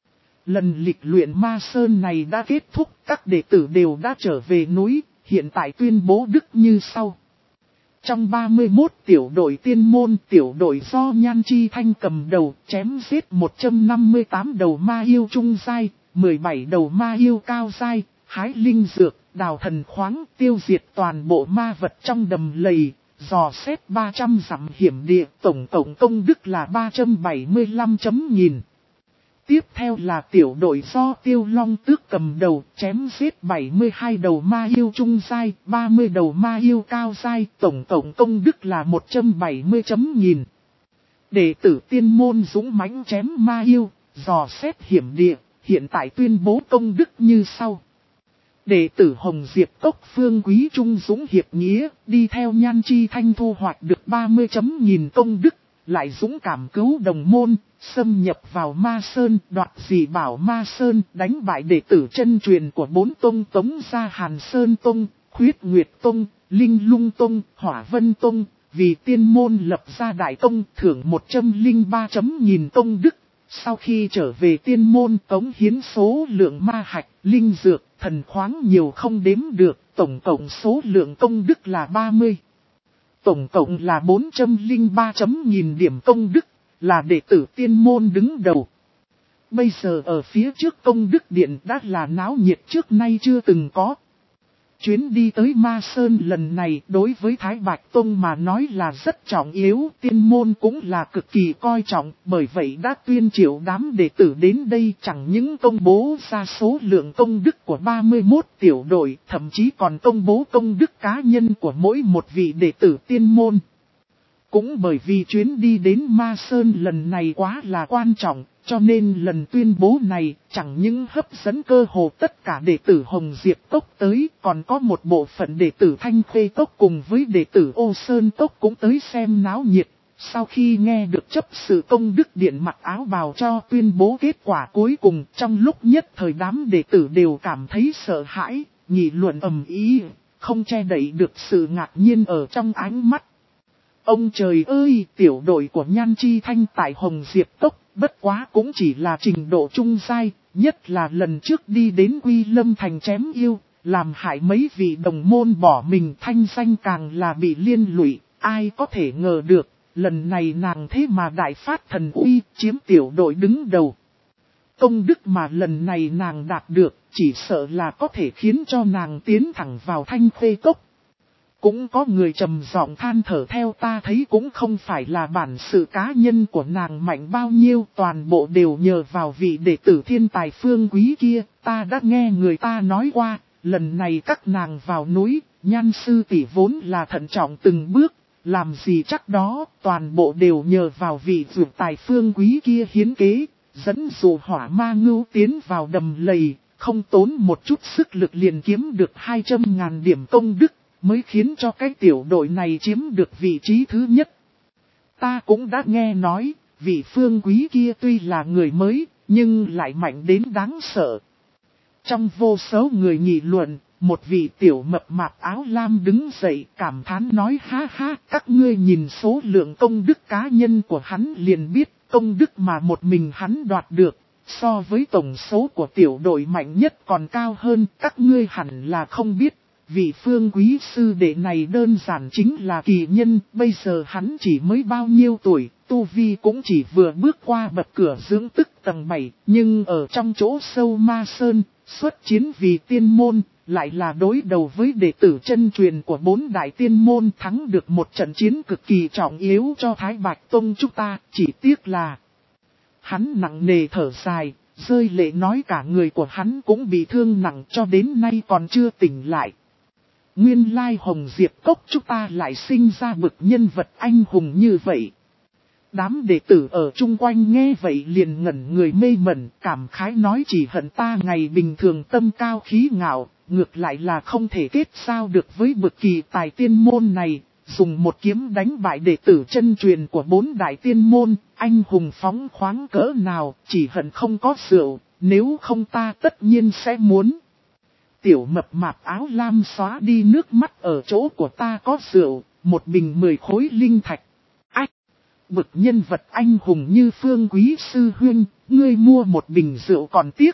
Lần lịch luyện ma sơn này đã kết thúc, các đệ tử đều đã trở về núi, hiện tại tuyên bố đức như sau. Trong ba mươi mốt tiểu đội tiên môn, tiểu đội do Nhan Chi Thanh cầm đầu, chém giết một trăm năm mươi tám đầu ma yêu trung giai, mười bảy đầu ma yêu cao giai, hái linh dược, đào thần khoáng, tiêu diệt toàn bộ ma vật trong đầm lầy, dò xét ba trăm dặm hiểm địa, tổng tổng công đức là ba trăm bảy mươi lăm chấm nghìn. Tiếp theo là tiểu đội do Tiêu Long Tước cầm đầu, chém giết bảy mươi hai đầu ma yêu trung giai, ba mươi đầu ma yêu cao giai, tổng tổng công đức là một trăm bảy mươi chấm nghìn. Đệ tử tiên môn dũng mãnh chém ma yêu, dò xét hiểm địa, hiện tại tuyên bố công đức như sau. Đệ tử Hồng Diệp Cốc Phương Quý Trung dũng hiệp nghĩa, đi theo Nhan Chi Thanh thu hoạch được ba mươi chấm nghìn công đức, lại dũng cảm cứu đồng môn, xâm nhập vào ma sơn, đoạt dị bảo ma sơn, đánh bại đệ tử chân truyền của bốn tông Tống gia Hàn Sơn Tông, Khuyết Nguyệt Tông, Linh Lung Tông, Hỏa Vân Tông, vì tiên môn lập ra đại công thưởng một trăm lẻ ba chấm nghìn công đức. Sau khi trở về tiên môn cống hiến số lượng ma hạch, linh dược, thần khoáng nhiều không đếm được, tổng cộng số lượng công đức là ba mươi. Tổng cộng là bốn trăm lẻ ba chấm nghìn điểm công đức, là đệ tử tiên môn đứng đầu. Bây giờ ở phía trước công đức điện đã là náo nhiệt trước nay chưa từng có. Chuyến đi tới Ma Sơn lần này đối với Thái Bạch Tông mà nói là rất trọng yếu, tiên môn cũng là cực kỳ coi trọng, bởi vậy đã tuyên triệu đám đệ tử đến đây chẳng những công bố ra số lượng công đức của ba mươi mốt tiểu đội, thậm chí còn công bố công đức cá nhân của mỗi một vị đệ tử tiên môn. Cũng bởi vì chuyến đi đến Ma Sơn lần này quá là quan trọng, cho nên lần tuyên bố này chẳng những hấp dẫn cơ hồ tất cả đệ tử Hồng Diệp Cốc tới, còn có một bộ phận đệ tử Thanh Khê Cốc cùng với đệ tử Ô Sơn Cốc cũng tới xem náo nhiệt. Sau khi nghe được chấp sự công đức điện mặc áo bào cho tuyên bố kết quả cuối cùng, trong lúc nhất thời đám đệ tử đều cảm thấy sợ hãi, nghị luận ầm ĩ, không che đậy được sự ngạc nhiên ở trong ánh mắt. Ông trời ơi, tiểu đội của Nhan Chi Thanh tại Hồng Diệp Cốc, bất quá cũng chỉ là trình độ trung giai, nhất là lần trước đi đến Quy Lâm Thành chém yêu, làm hại mấy vị đồng môn bỏ mình, thanh danh càng là bị liên lụy, ai có thể ngờ được, lần này nàng thế mà đại phát thần uy, chiếm tiểu đội đứng đầu. Công đức mà lần này nàng đạt được, chỉ sợ là có thể khiến cho nàng tiến thẳng vào Thanh Khê Cốc. Cũng có người trầm giọng than thở, theo ta thấy cũng không phải là bản sự cá nhân của nàng mạnh bao nhiêu, toàn bộ đều nhờ vào vị đệ tử thiên tài Phương Quý kia. Ta đã nghe người ta nói qua, lần này các nàng vào núi, Nhan sư tỷ vốn là thận trọng từng bước, làm gì chắc đó, toàn bộ đều nhờ vào vị vượt tài Phương Quý kia hiến kế, dẫn dụ hỏa ma ngưu tiến vào đầm lầy, không tốn một chút sức lực liền kiếm được hai trăm ngàn điểm công đức, mới khiến cho cái tiểu đội này chiếm được vị trí thứ nhất. Ta cũng đã nghe nói, vị Phương Quý kia tuy là người mới, nhưng lại mạnh đến đáng sợ. Trong vô số người nghị luận, một vị tiểu mập mạp áo lam đứng dậy cảm thán nói, ha ha, các ngươi nhìn số lượng công đức cá nhân của hắn liền biết, công đức mà một mình hắn đoạt được, so với tổng số của tiểu đội mạnh nhất còn cao hơn, các ngươi hẳn là không biết. Vị Phương Quý sư đệ này đơn giản chính là kỳ nhân, bây giờ hắn chỉ mới bao nhiêu tuổi, tu vi cũng chỉ vừa bước qua bậc cửa dưỡng tức tầng bảy, nhưng ở trong chỗ sâu ma sơn, xuất chiến vì tiên môn, lại là đối đầu với đệ tử chân truyền của bốn đại tiên môn, thắng được một trận chiến cực kỳ trọng yếu cho Thái Bạch Tông chúng ta, chỉ tiếc là hắn nặng nề thở dài, rơi lệ nói cả người của hắn cũng bị thương nặng cho đến nay còn chưa tỉnh lại. Nguyên lai Hồng Diệp Cốc chúng ta lại sinh ra bực nhân vật anh hùng như vậy. Đám đệ tử ở chung quanh nghe vậy liền ngẩn người mê mẩn, cảm khái nói chỉ hận ta ngày bình thường tâm cao khí ngạo, ngược lại là không thể kết giao được với bực kỳ tài tiên môn này, dùng một kiếm đánh bại đệ tử chân truyền của bốn đại tiên môn, anh hùng phóng khoáng cỡ nào, chỉ hận không có rượu, nếu không ta tất nhiên sẽ muốn. Tiểu mập mạp áo lam xóa đi nước mắt, ở chỗ của ta có rượu, một bình mười khối linh thạch. Ách! Bực nhân vật anh hùng như Phương Quý sư huynh, ngươi mua một bình rượu còn tiếc.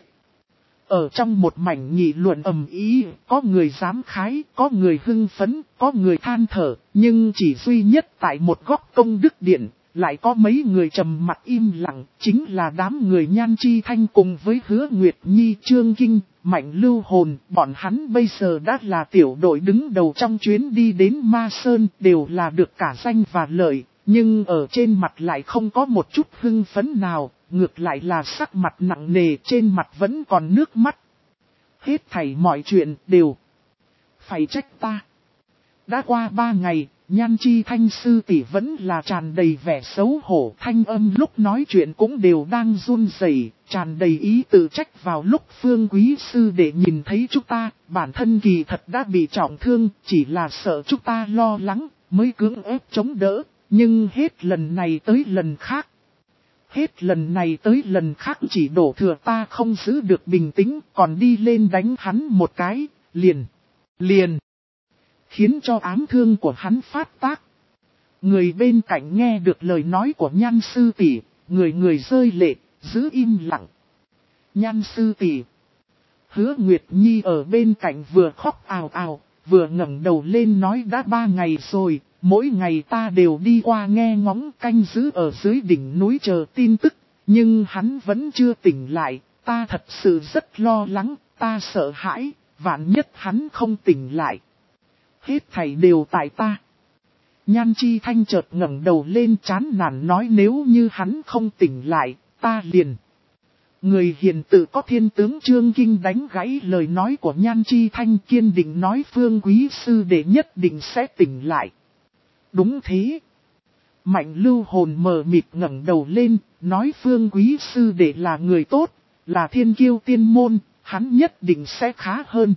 Ở trong một mảnh nghị luận ầm ĩ, có người dám khái, có người hưng phấn, có người than thở, nhưng chỉ duy nhất tại một góc công đức điện, lại có mấy người trầm mặt im lặng, chính là đám người Nhan Chi Thanh cùng với Hứa Nguyệt Nhi, Trương Kinh, Mạnh Lưu Hồn, bọn hắn bây giờ đã là tiểu đội đứng đầu trong chuyến đi đến Ma Sơn, đều là được cả danh và lợi, nhưng ở trên mặt lại không có một chút hưng phấn nào, ngược lại là sắc mặt nặng nề, trên mặt vẫn còn nước mắt. Hết thảy mọi chuyện đều phải trách ta. Đã qua ba ngày, Nhan Chi Thanh sư tỷ vẫn là tràn đầy vẻ xấu hổ, thanh âm lúc nói chuyện cũng đều đang run rẩy, tràn đầy ý tự trách. Vào lúc Phương Quý sư đệ nhìn thấy chúng ta, bản thân kỳ thật đã bị trọng thương, chỉ là sợ chúng ta lo lắng, mới cưỡng ép chống đỡ, nhưng hết lần này tới lần khác. Hết lần này tới lần khác chỉ đổ thừa ta không giữ được bình tĩnh, còn đi lên đánh hắn một cái, liền, liền. Khiến cho ám thương của hắn phát tác. Người bên cạnh nghe được lời nói của Nhan sư tỷ, người người rơi lệ, giữ im lặng. Nhan sư tỷ. Hứa Nguyệt Nhi ở bên cạnh vừa khóc ào ào, vừa ngẩng đầu lên nói đã ba ngày rồi, mỗi ngày ta đều đi qua nghe ngóng canh giữ ở dưới đỉnh núi chờ tin tức, nhưng hắn vẫn chưa tỉnh lại, ta thật sự rất lo lắng, ta sợ hãi, vạn nhất hắn không tỉnh lại. Hết thảy đều tại ta. Nhan Chi Thanh chợt ngẩng đầu lên chán nản nói nếu như hắn không tỉnh lại, ta liền. Người hiền tự có thiên tướng Trương Kinh đánh gãy lời nói của Nhan Chi Thanh, kiên định nói Phương Quý sư đệ nhất định sẽ tỉnh lại. Đúng thế. Mạnh Lưu Hồn mờ mịt ngẩng đầu lên, nói Phương Quý sư đệ là người tốt, là thiên kiêu tiên môn, hắn nhất định sẽ khá hơn.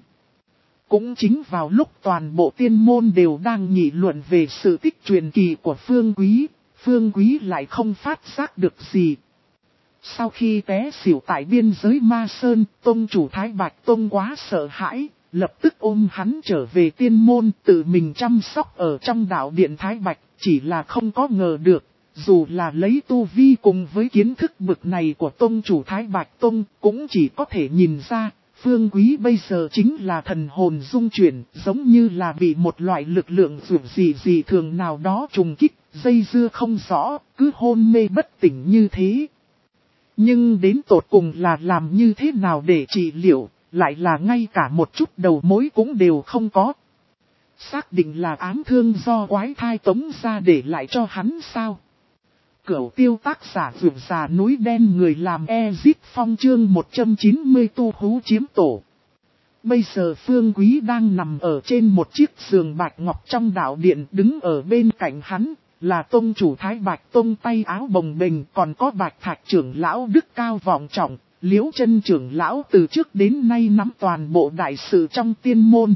Cũng chính vào lúc toàn bộ tiên môn đều đang nghị luận về sự tích truyền kỳ của Phương Quý, Phương Quý lại không phát giác được gì. Sau khi té xỉu tại biên giới Ma Sơn, Tông chủ Thái Bạch Tông quá sợ hãi, lập tức ôm hắn trở về tiên môn tự mình chăm sóc ở trong đạo điện Thái Bạch, chỉ là không có ngờ được, dù là lấy tu vi cùng với kiến thức bực này của tông chủ Thái Bạch Tông, cũng chỉ có thể nhìn ra, Phương Quý bây giờ chính là thần hồn dung chuyển, giống như là bị một loại lực lượng dường gì gì thường nào đó trùng kích, dây dưa không rõ, cứ hôn mê bất tỉnh như thế. Nhưng đến tột cùng là làm như thế nào để trị liệu, lại là ngay cả một chút đầu mối cũng đều không có. Xác định là ám thương do quái thai tống ra để lại cho hắn sao? Cửu tiêu tác giả vượt già núi đen người làm Ezit Phong chương một trăm chín mươi tu hú chiếm tổ. Bây giờ Phương Quý đang nằm ở trên một chiếc giường bạch ngọc trong đạo điện, đứng ở bên cạnh hắn là tông chủ Thái Bạch Tông tay áo bồng bềnh, còn có Bạch Thạch trưởng lão đức cao vọng trọng, Liễu Chân trưởng lão từ trước đến nay nắm toàn bộ đại sự trong tiên môn.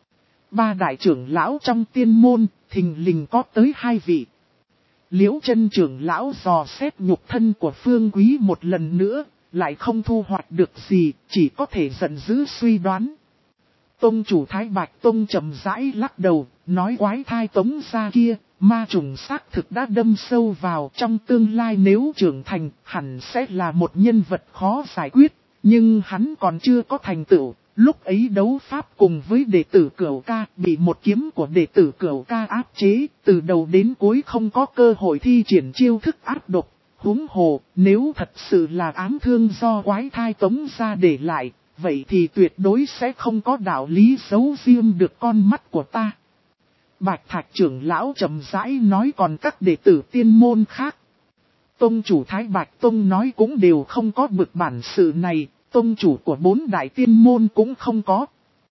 Ba đại trưởng lão trong tiên môn, thình lình có tới hai vị. Liễu Chân trưởng lão dò xét nhục thân của Phương Quý một lần nữa, lại không thu hoạch được gì, chỉ có thể giận dữ suy đoán. Tông chủ Thái Bạch Tông trầm rãi lắc đầu, nói quái thai tống ra kia, ma trùng xác thực đã đâm sâu vào, trong tương lai nếu trưởng thành, hẳn sẽ là một nhân vật khó giải quyết, nhưng hắn còn chưa có thành tựu. Lúc ấy đấu pháp cùng với đệ tử Cửu Ca, bị một kiếm của đệ tử Cửu Ca áp chế, từ đầu đến cuối không có cơ hội thi triển chiêu thức áp độc. Huống hồ, nếu thật sự là ám thương do quái thai tống ra để lại, vậy thì tuyệt đối sẽ không có đạo lý giấu riêng được con mắt của ta. Bạch Thạch trưởng lão trầm rãi nói, còn các đệ tử tiên môn khác. Tông chủ Thái Bạch Tông nói cũng đều không có bực bản sự này. Tông chủ của bốn đại tiên môn cũng không có.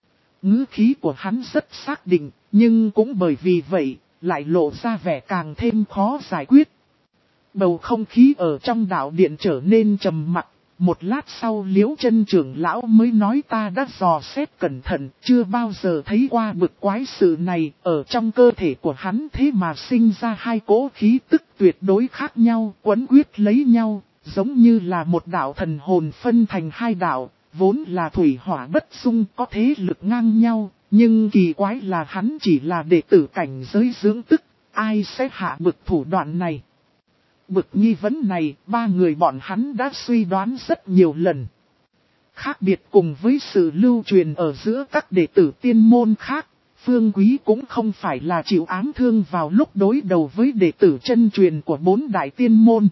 Ngữ khí của hắn rất xác định, nhưng cũng bởi vì vậy, lại lộ ra vẻ càng thêm khó giải quyết. Bầu không khí ở trong đạo điện trở nên trầm mặc. Một lát sau Liễu Chân trưởng lão mới nói, ta đã dò xét cẩn thận, chưa bao giờ thấy qua bực quái sự này, ở trong cơ thể của hắn thế mà sinh ra hai cỗ khí tức tuyệt đối khác nhau, quấn quyết lấy nhau. Giống như là một đạo thần hồn phân thành hai đạo, vốn là thủy hỏa bất xung, có thế lực ngang nhau, nhưng kỳ quái là hắn chỉ là đệ tử cảnh giới dưỡng tức, ai sẽ hạ bực thủ đoạn này. Bực nghi vấn này, ba người bọn hắn đã suy đoán rất nhiều lần. Khác biệt cùng với sự lưu truyền ở giữa các đệ tử tiên môn khác, Phương Quý cũng không phải là chịu ám thương vào lúc đối đầu với đệ tử chân truyền của bốn đại tiên môn.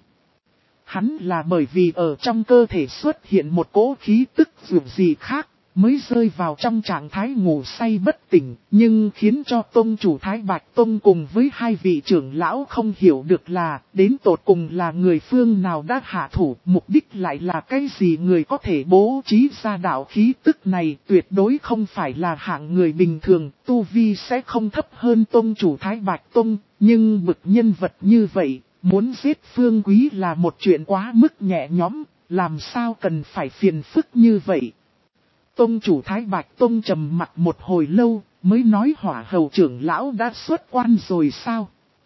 Hắn là bởi vì ở trong cơ thể xuất hiện một cỗ khí tức dường gì khác, mới rơi vào trong trạng thái ngủ say bất tỉnh, nhưng khiến cho tông chủ Thái Bạch Tông cùng với hai vị trưởng lão không hiểu được là, đến tột cùng là người phương nào đã hạ thủ, mục đích lại là cái gì. Người có thể bố trí ra đạo khí tức này tuyệt đối không phải là hạng người bình thường, tu vi sẽ không thấp hơn tông chủ Thái Bạch Tông, nhưng bực nhân vật như vậy, muốn giết Phương Quý là một chuyện quá mức nhẹ nhõm, làm sao cần phải phiền phức như vậy. Tông chủ Thái Bạch Tông trầm mặt một hồi lâu, mới nói, Hỏa Hầu trưởng lão đã xuất quan rồi sao?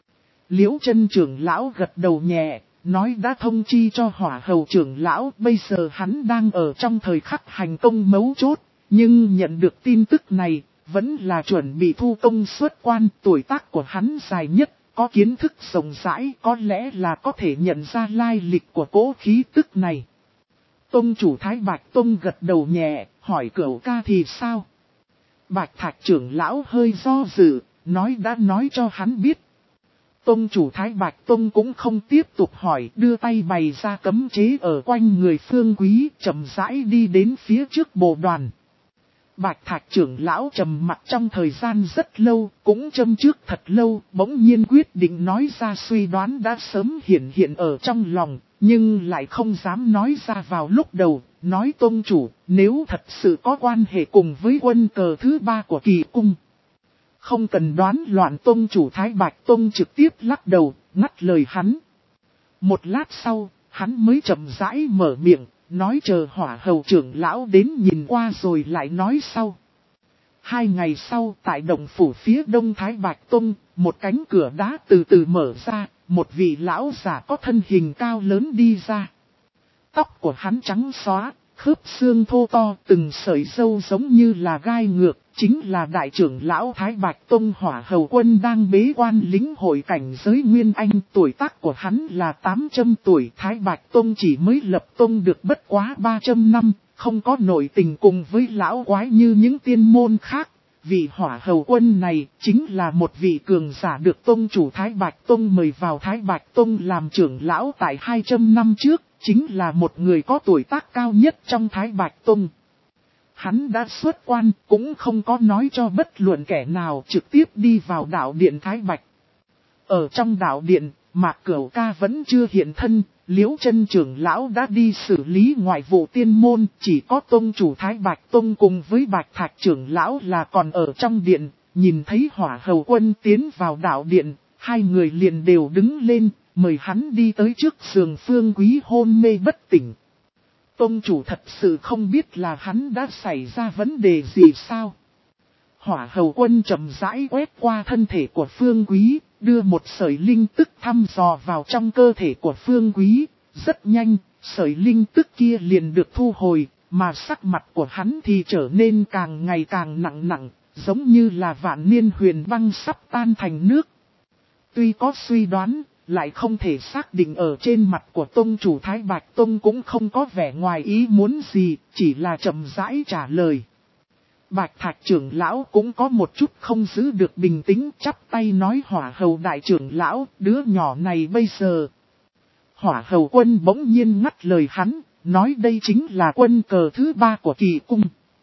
Liễu Chân trưởng lão gật đầu nhẹ, nói đã thông chi cho Hỏa Hầu trưởng lão, bây giờ hắn đang ở trong thời khắc hành công mấu chốt, nhưng nhận được tin tức này, vẫn là chuẩn bị thu công xuất quan. Tuổi tác của hắn dài nhất, có kiến thức rộng rãi, có lẽ là có thể nhận ra lai lịch của cỗ khí tức này. Tông chủ Thái Bạch Tông gật đầu nhẹ, hỏi Cửu Ca thì sao? Bạch Thạch trưởng lão hơi do dự, nói đã nói cho hắn biết. Tông chủ Thái Bạch Tông cũng không tiếp tục hỏi, đưa tay bày ra cấm chế ở quanh người Phương Quý, chậm rãi đi đến phía trước bồ đoàn. Bạch Thạch trưởng lão trầm mặt trong thời gian rất lâu, cũng châm trước thật lâu, bỗng nhiên quyết định nói ra suy đoán đã sớm hiện hiện ở trong lòng, nhưng lại không dám nói ra vào lúc đầu. Nói tông chủ, nếu thật sự có quan hệ cùng với quân cờ thứ ba của kỳ cung, không cần đoán loạn. Tông chủ Thái Bạch Tông trực tiếp lắc đầu, ngắt lời hắn. Một lát sau, hắn mới chậm rãi mở miệng, nói chờ Hỏa Hầu trưởng lão đến nhìn qua rồi lại nói sau. Hai ngày sau, tại động phủ phía đông Thái Bạch Tông, một cánh cửa đá từ từ mở ra, một vị lão giả có thân hình cao lớn đi ra. Tóc của hắn trắng xóa, khớp xương thô to, từng sợi râu giống như là gai ngược, chính là đại trưởng lão Thái Bạch Tông Hỏa Hầu Quân đang bế quan lĩnh hội cảnh giới Nguyên Anh. Tuổi tác của hắn là tám trăm tuổi, Thái Bạch Tông chỉ mới lập tông được bất quá ba trăm năm, không có nội tình cùng với lão quái như những tiên môn khác. Vị Hỏa Hầu Quân này chính là một vị cường giả được tông chủ Thái Bạch Tông mời vào Thái Bạch Tông làm trưởng lão tại hai trăm năm trước, chính là một người có tuổi tác cao nhất trong Thái Bạch Tông. Hắn đã xuất quan, cũng không có nói cho bất luận kẻ nào, trực tiếp đi vào đạo điện Thái Bạch. Ở trong đạo điện, Mạc Cửu Ca vẫn chưa hiện thân, Liễu Chân trưởng lão đã đi xử lý ngoại vụ tiên môn, chỉ có tông chủ Thái Bạch Tông cùng với Bạch Thạch trưởng lão là còn ở trong điện. Nhìn thấy Hỏa Hầu Quân tiến vào đạo điện, hai người liền đều đứng lên, mời hắn đi tới trước giường Phương Quý hôn mê bất tỉnh. Tông chủ thật sự không biết là hắn đã xảy ra vấn đề gì sao? Hỏa Hầu Quân chậm rãi quét qua thân thể của Phương Quý, đưa một sợi linh tức thăm dò vào trong cơ thể của Phương Quý. Rất nhanh, sợi linh tức kia liền được thu hồi, mà sắc mặt của hắn thì trở nên càng ngày càng nặng nặng, giống như là vạn niên huyền băng sắp tan thành nước. Tuy có suy đoán, lại không thể xác định, ở trên mặt của tông chủ Thái Bạch Tông cũng không có vẻ ngoài ý muốn gì, chỉ là chậm rãi trả lời. Bạch Thạch trưởng lão cũng có một chút không giữ được bình tĩnh, chắp tay nói: Hỏa Hầu đại trưởng lão, đứa nhỏ này bây giờ. Hỏa Hầu Quân bỗng nhiên ngắt lời hắn, nói đây chính là quân cờ thứ ba của Kỳ Cung.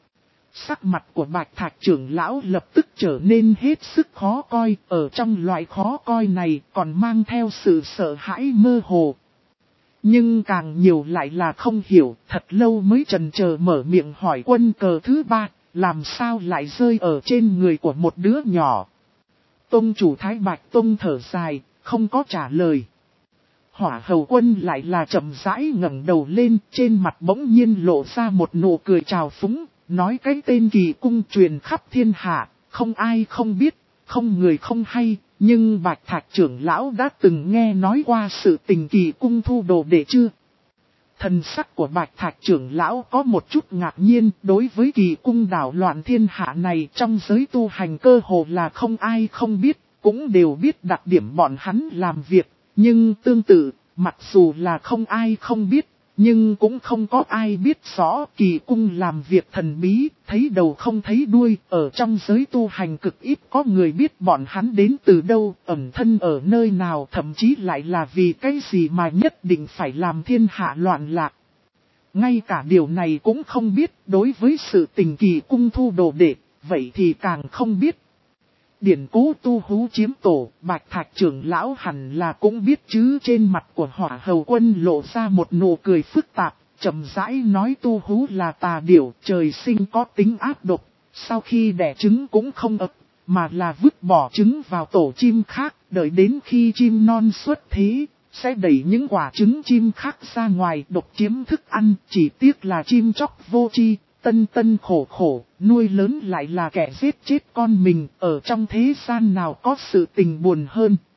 Sắc mặt của Bạch Thạch trưởng lão lập tức trở nên hết sức khó coi, ở trong loại khó coi này còn mang theo sự sợ hãi mơ hồ. Nhưng càng nhiều lại là không hiểu, thật lâu mới chần chờ mở miệng hỏi: quân cờ thứ ba, làm sao lại rơi ở trên người của một đứa nhỏ? Tông chủ Thái Bạch Tông thở dài, không có trả lời. Hỏa Hầu Quân lại là chậm rãi ngẩng đầu lên, trên mặt bỗng nhiên lộ ra một nụ cười trào phúng, nói: cái tên Kỳ Cung truyền khắp thiên hạ, không ai không biết, không người không hay, nhưng Bạch Thạch trưởng lão đã từng nghe nói qua sự tình Kỳ Cung thu đồ đệ chưa? Thần sắc của Bạch Thạch trưởng lão có một chút ngạc nhiên, đối với Kỳ Cung đảo loạn thiên hạ này trong giới tu hành cơ hồ là không ai không biết, cũng đều biết đặc điểm bọn hắn làm việc, nhưng tương tự, mặc dù là không ai không biết, nhưng cũng không có ai biết rõ Kỳ Cung làm việc thần bí, thấy đầu không thấy đuôi, ở trong giới tu hành cực ít có người biết bọn hắn đến từ đâu, ẩn thân ở nơi nào, thậm chí lại là vì cái gì mà nhất định phải làm thiên hạ loạn lạc. Ngay cả điều này cũng không biết, đối với sự tình Kỳ Cung thu đồ đệ, vậy thì càng không biết. Điển cố tu hú chiếm tổ, Bạch Thạch trưởng lão hẳn là cũng biết chứ. Trên mặt của Hỏa Hầu Quân lộ ra một nụ cười phức tạp, chậm rãi nói: tu hú là tà điểu, trời sinh có tính ác độc, sau khi đẻ trứng cũng không ấp, mà là vứt bỏ trứng vào tổ chim khác, đợi đến khi chim non xuất thế, sẽ đẩy những quả trứng chim khác ra ngoài độc chiếm thức ăn. Chỉ tiếc là chim chóc vô tri, tân tân khổ khổ, nuôi lớn lại là kẻ giết chết con mình, ở trong thế gian nào có sự tình buồn hơn.